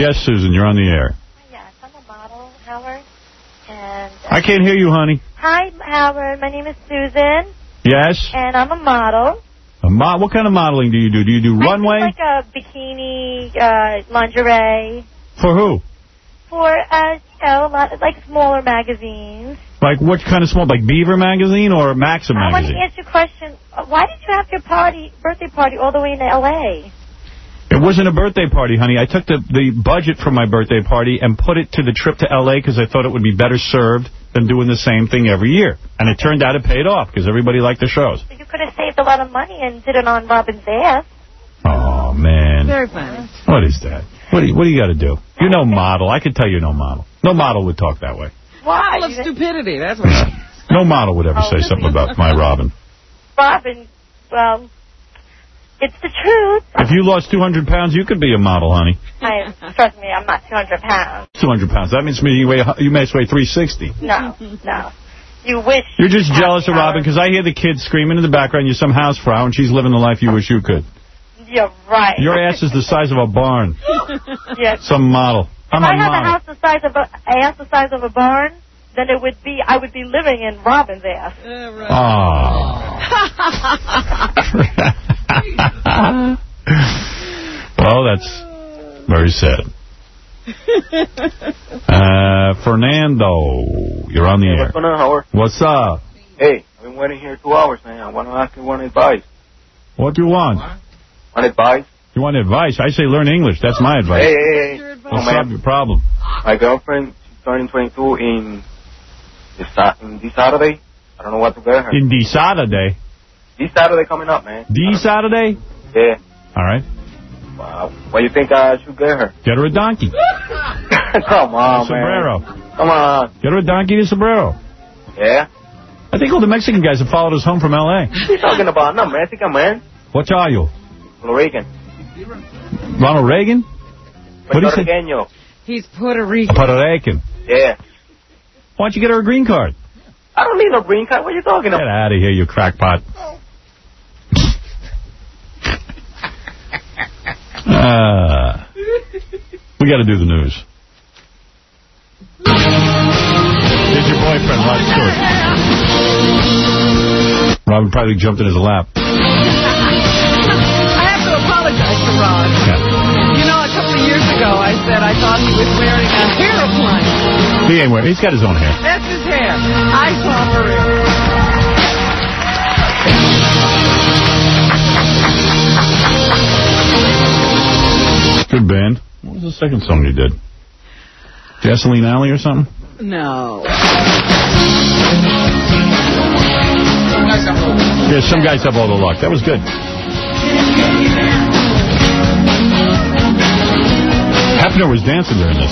Yes, Susan, you're on the air. Yes, I'm a model, Howard. And uh, I can't hear you, honey. hi, Howard. My name is Susan, Yes? and I'm a model. A mo what kind of modeling do you do? Do you do runway? I do like a bikini, uh, lingerie For who? for, uh, you know, a lot of, like smaller magazines. Like what kind of small? Like Beaver magazine or Maxim I want to magazine? ask you a question. Uh, Why did you have your party, birthday party, all the way in L A? It wasn't a birthday party, honey. I took the, the budget from my birthday party and put it to the trip to L A because I thought it would be better served than doing the same thing every year. And it turned out it paid off because everybody liked the shows. You could have saved a lot of money and did it on Robin's ass. Oh, man. Very funny. What is that? What do you, what do you got to do? You're no model. I could tell you're no model. No model would talk that way. Why? Full of stupidity. That's what. No model would ever say something about my Robin. Robin, well, it's the truth. If you lost two hundred pounds, you could be a model, honey. I, trust me, I'm not two hundred pounds. two hundred pounds. That means you weigh, you may weigh three sixty. No, no. You wish. You're just jealous of Robin because I hear the kids screaming in the background, you're some housefrau, and she's living the life you wish you could. You're right. Your ass is the size of a barn. Yes. Some model. I'm if a I had model. a house the size of a, a ass the size of a barn, then it would be, I would be living in Robin's ass. Oh. Well, that's very sad. Uh, Fernando, you're on the Hey, air. what's going on, Howard? What's up? Hey, I've been waiting here two hours, man. I want to ask you one advice. What do you want? One advice? You want advice? I say learn English. That's my advice. Hey, hey, hey. What's Oh, up, man. your problem? My girlfriend, she's turning twenty-two in this, Sa- in this Saturday. I don't know what to get her. In the Saturday? This Saturday coming up, man. The Saturday? Yeah. All right. Wow. What do you think I should get her? Get her a donkey. Come on, sombrero. man. Come on. Get her a donkey and a sombrero. Yeah? I think all the Mexican guys have followed us home from L A. What are you talking about? No, Mexican, man. What are you? Puerto Rican. Ronald Reagan? What do you say? Puertorriqueño. He's Puerto Rican. Puerto Rican. Yeah. Why don't you get her a green card? I don't need no green card. What are you talking Get about? out of here, you crackpot. uh, we got to do the news. Here's your boyfriend, Rod Stewart. Robin probably jumped in his lap. I have to apologize to Rod. Yeah. You know, a couple of years ago, I said I thought he was wearing a hair appliance. He ain't wearing. He's got his own hair. That's his hair. I saw for it. Good band. What was the second song you did? Gasoline Alley or something? No. Yeah, some guys have all the luck. That was good. Hefner was dancing during this.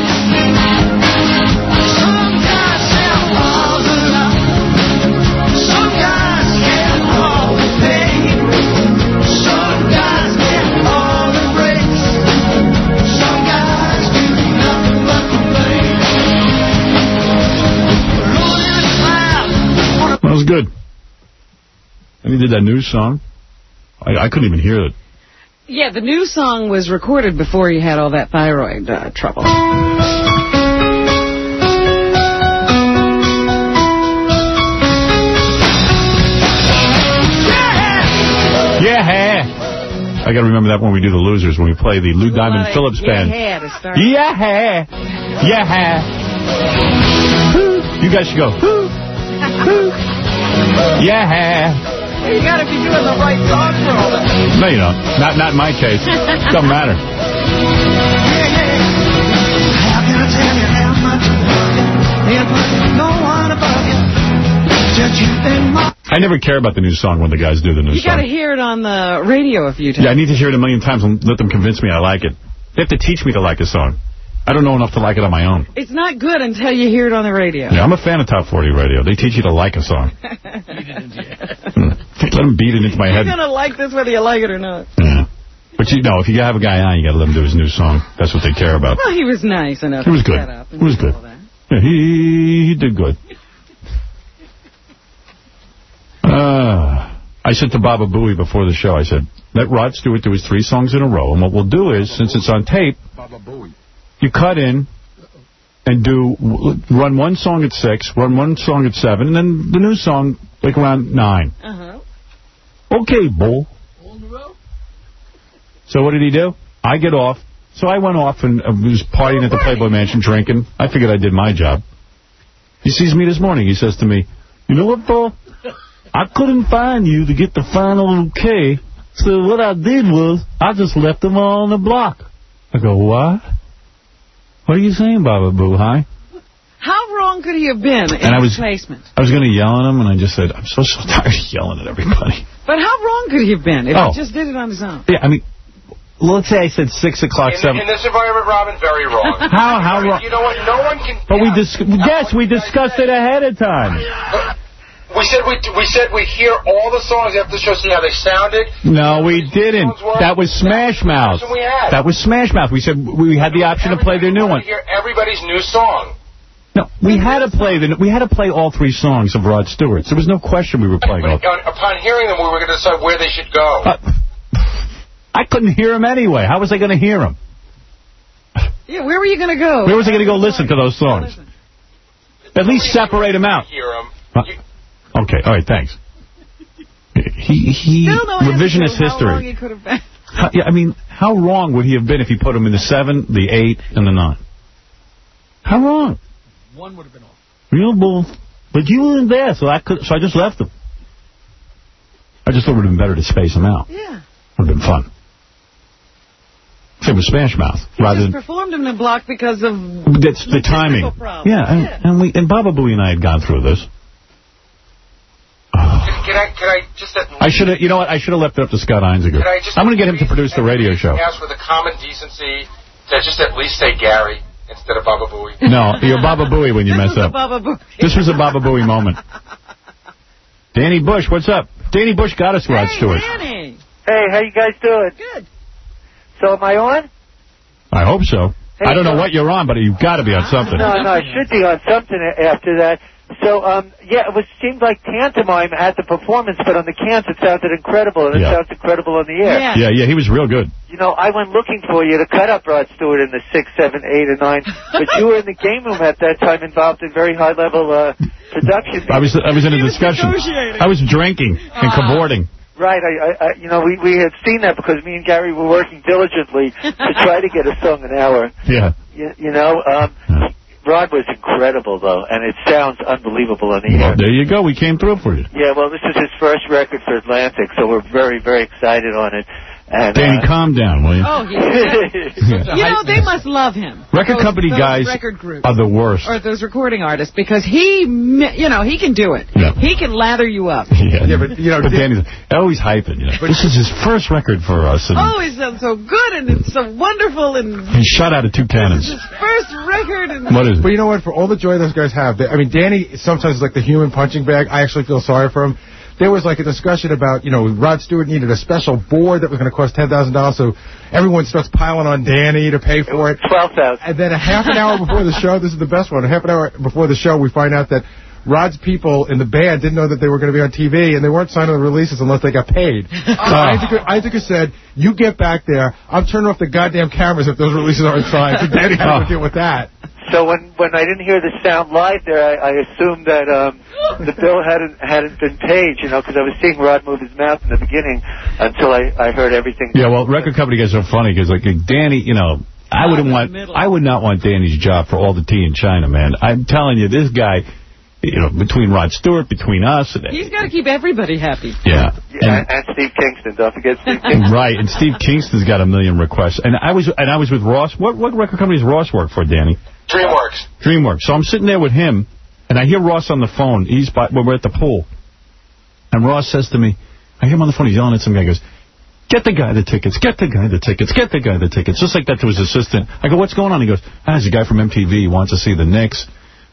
That was good. And he did that news song. I, I couldn't even hear it. Yeah, the new song was recorded before he had all that thyroid uh, trouble. Yeah. I got to remember that when we do the losers, when we play the Lou Diamond Phillips Band. Yeah, to start. Yeah. Yeah. You guys should go. Yeah. You got to be doing the right song for all that. No, you don't. Not, not in my case. Doesn't matter. I never care about the new song when the guys do the new You got song. to hear it on the radio a few times. Yeah, I need to hear it a million times and let them convince me I like it. They have to teach me to like a song. I don't know enough to like it on my own. It's not good until you hear it on the radio. Yeah, I'm a fan of Top forty Radio. They teach you to like a song. Let them beat it into my head. You're going to like this whether you like it or not. Yeah. But you know, if you have a guy on, you got to let him do his new song. That's what they care about. Well, he was nice enough It was to good. set up and It was do good. all that. Yeah, he, he did good. Uh, I said to Baba Booey before the show, I said, let Rod Stewart do his three songs in a row, and what we'll do is, since it's on tape, Baba Booey. you cut in and do run one song at six, run one song at seven, and then the new song like around nine. Uh-huh. Okay, bull. So what did he do? I get off. So I went off and uh, was partying at the Playboy Mansion, drinking. I figured I did my job. He sees me this morning. He says to me, you know what, Paul? I couldn't find you to get the final okay. So what I did was I just left them all on the block. I go, what? What are you saying, Baba Boo, hi? How wrong could he have been in and I was, his placement? I was going to yell at him, and I just said, I'm so, so tired of yelling at everybody. But how wrong could he have been if oh. he just did it on his own? Yeah, I mean, let's say I said six o'clock, in, seven. In this environment, Robin, very wrong. How, how wrong? You know what? No one can... But we dis yes, we discussed it ahead of time. We said we we said we hear all the songs after the show, see how they sounded. No, we didn't. That was Smash Mouth. We had. That was Smash Mouth. We said we had the option to play their new one. Hear everybody's new song. No, we had to play the we had to play all three songs of Rod Stewart's. There was no question we were playing all. Upon hearing them, we were going to decide where they should go. Uh, I couldn't hear him anyway. How was I going to hear him? Yeah, where were you going to go? Where was I going to go listen to those songs? At least separate them out. Hear them. Uh, okay, all right, thanks. He he revisionist history. How long he could have been. How, yeah, I mean, how wrong would he have been if he put him in the seven, the eight, and the nine? How wrong? One would have been off. Real bull. But you weren't there, so I could. So I just left him. I just thought it would have been better to space them out. Yeah. Would have been fun. Same with Smash Mouth. He rather just than, performed him in the block because of that's the, the timing. Yeah, and, yeah, and we and Baba Booey and I had gone through this. Can, can I can I just at least... I should have. You know what? I should have left it up to Scott Einziger. I'm going to get him to produce the radio show. Ask for the common decency to just at least say Gary instead of Baba Booey. No, you're Baba Booey when you this mess was up. A Baba Booey. This was a Baba Booey moment. Danny Bush, what's up? Danny Bush got us Rod hey, Stewart. Danny. Hey, how you guys doing? Good. So am I on? I hope so. Hey, I don't so, know what you're on, but you've got to be on something. No, no, I should be on something after that. So, um, yeah, it was seemed like pantomime at the performance, but on the cans it sounded incredible, and it yeah. sounds incredible on the air. Yeah. yeah, yeah, he was real good. You know, I went looking for you to cut up Rod Stewart in the six, seven, eight, and nine, but you were in the game room at that time, involved in very high-level uh, production. I was, I was in a discussion. I was drinking and uh, cavorting. Right, I, I, I, you know, we we had seen that because me and Gary were working diligently to try to get a song an hour. Yeah. You, you know, um, yeah. Rod was incredible, though, and it sounds unbelievable on the air. Well, there you go. We came through for you. Yeah, well, this is his first record for Atlantic, so we're very, very excited on it. And, Danny, uh, calm down, will you? Oh, yeah. You know, they must love him. Record those, company those guys record groups, are the worst. or those recording artists, because he, you know, he can do it. Yeah. He can lather you up. Yeah, yeah but, you know, but Danny's always hyping. You know. This is his first record for us. And oh, he's done so good, and it's so wonderful, and he shot out of two cannons. This is his first record. And what is it? But you know what? For all the joy those guys have, they, I mean, Danny sometimes is like the human punching bag. I actually feel sorry for him. There was like a discussion about, you know, Rod Stewart needed a special board that was going to cost ten thousand dollars, so everyone starts piling on Danny to pay for it. twelve thousand dollars. And then a half an hour before the show, this is the best one, a half an hour before the show, we find out that Rod's people in the band didn't know that they were going to be on T V, and they weren't signing the releases unless they got paid. So Isaac, Isaac said, you get back there, I'm turning off the goddamn cameras if those releases aren't signed. So Danny had to deal with that. So when when I didn't hear the sound live there, I, I assumed that um, the bill hadn't hadn't been paid, you know, because I was seeing Rod move his mouth in the beginning until I, I heard everything. Yeah, well, record company guys are funny because, like, Danny, you know, I wouldn't want, I would not want Danny's job for all the tea in China, man. I'm telling you, this guy, you know, between Rod Stewart, between us. And, he's got to keep everybody happy. Yeah. Yeah, and, and Steve Kingston. Don't forget Steve Kingston. Right, and Steve Kingston's got a million requests. And I was and I was with Ross. What what record company does Ross work for, Danny? DreamWorks. DreamWorks. So I'm sitting there with him, and I hear Ross on the phone. He's by, well, we're at the pool. And Ross says to me, I hear him on the phone, he's yelling at some guy, he goes, get the guy the tickets, get the guy the tickets, get the guy the tickets. Just like that to his assistant. I go, what's going on? He goes, ah, there's a guy from M T V. He wants to see the Knicks.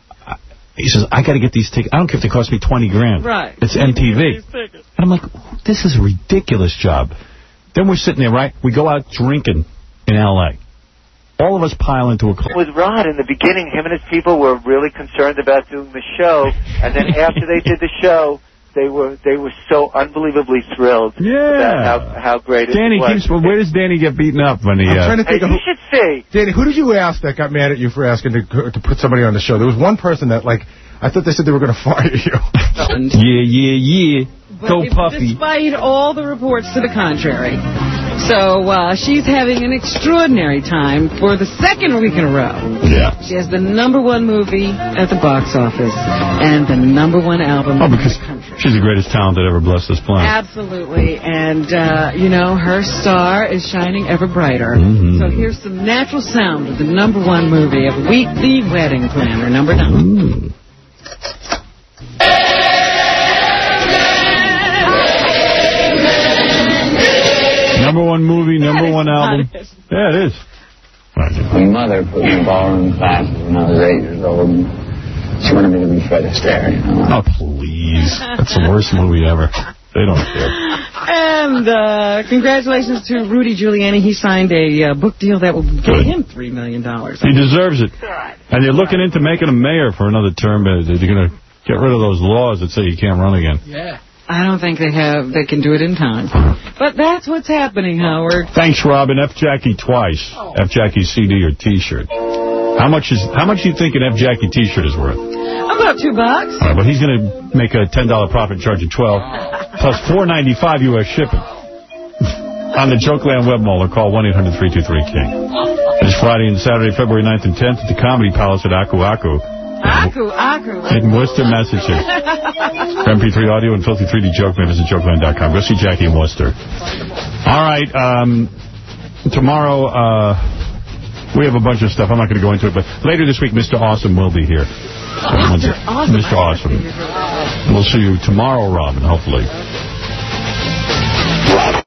He says, I got to get these tickets. I don't care if they cost me twenty grand. Right. It's M T V. And I'm like, this is a ridiculous job. Then we're sitting there, right? We go out drinking in L A All of us pile into a club. With Rod, in the beginning, him and his people were really concerned about doing the show, and then after they did the show, they were they were so unbelievably thrilled Yeah. about how, how great it Danny was. keeps, well, where does Danny get beaten up when he... I'm Uh, trying to think Hey, of you who, should see. Danny, who did you ask that got mad at you for asking to to put somebody on the show? There was one person that, like, I thought they said they were going to fire you. yeah, yeah, yeah. But Go it- Puffy. Despite all the reports to the contrary. So uh, she's having an extraordinary time for the second week in a row. Yeah. She has the number one movie at the box office and the number one album Oh, in because the country. she's the greatest talent that ever blessed this planet. Absolutely. And, uh, you know, her star is shining ever brighter. Mm-hmm. So here's some natural sound of the number one movie of Weekly Wedding Planner, number nine. Mm. Number one movie, number one album. Yeah, it is. My mother put me in ballroom classes when I was eight years old. And she wanted me to be Fred Astaire, you know. Oh, please. That's the worst movie ever. They don't care. And uh, congratulations to Rudy Giuliani. He signed a uh, book deal that will get him three million dollars. He deserves it. And they're looking into making him mayor for another term. But they're going to get rid of those laws that say you can't run again. Yeah. I don't think they have. They can do it in time. But that's what's happening, Howard. Thanks, Robin. F. Jackie twice. F. Jackie C D or T-shirt. How much is? How much do you think an F. Jackie T-shirt is worth? About two bucks. All right, but he's going to make a ten dollar profit, charge you twelve, plus four ninety-five U S shipping. On the Jokeland web mall, or call one eight hundred three two three King. It's Friday and Saturday, February ninth and tenth at the Comedy Palace at Aku Aku. Aku, Aku. In Worcester, Massachusetts. For M P three audio and Filthy three D Jokeland, visit Jokeland dot com. Go see Jackie in Worcester. All right, um, tomorrow, uh, we have a bunch of stuff. I'm not going to go into it, but later this week, Mister Awesome will be here. Mister Awesome. Mister Awesome. We'll see you tomorrow, Robin, hopefully.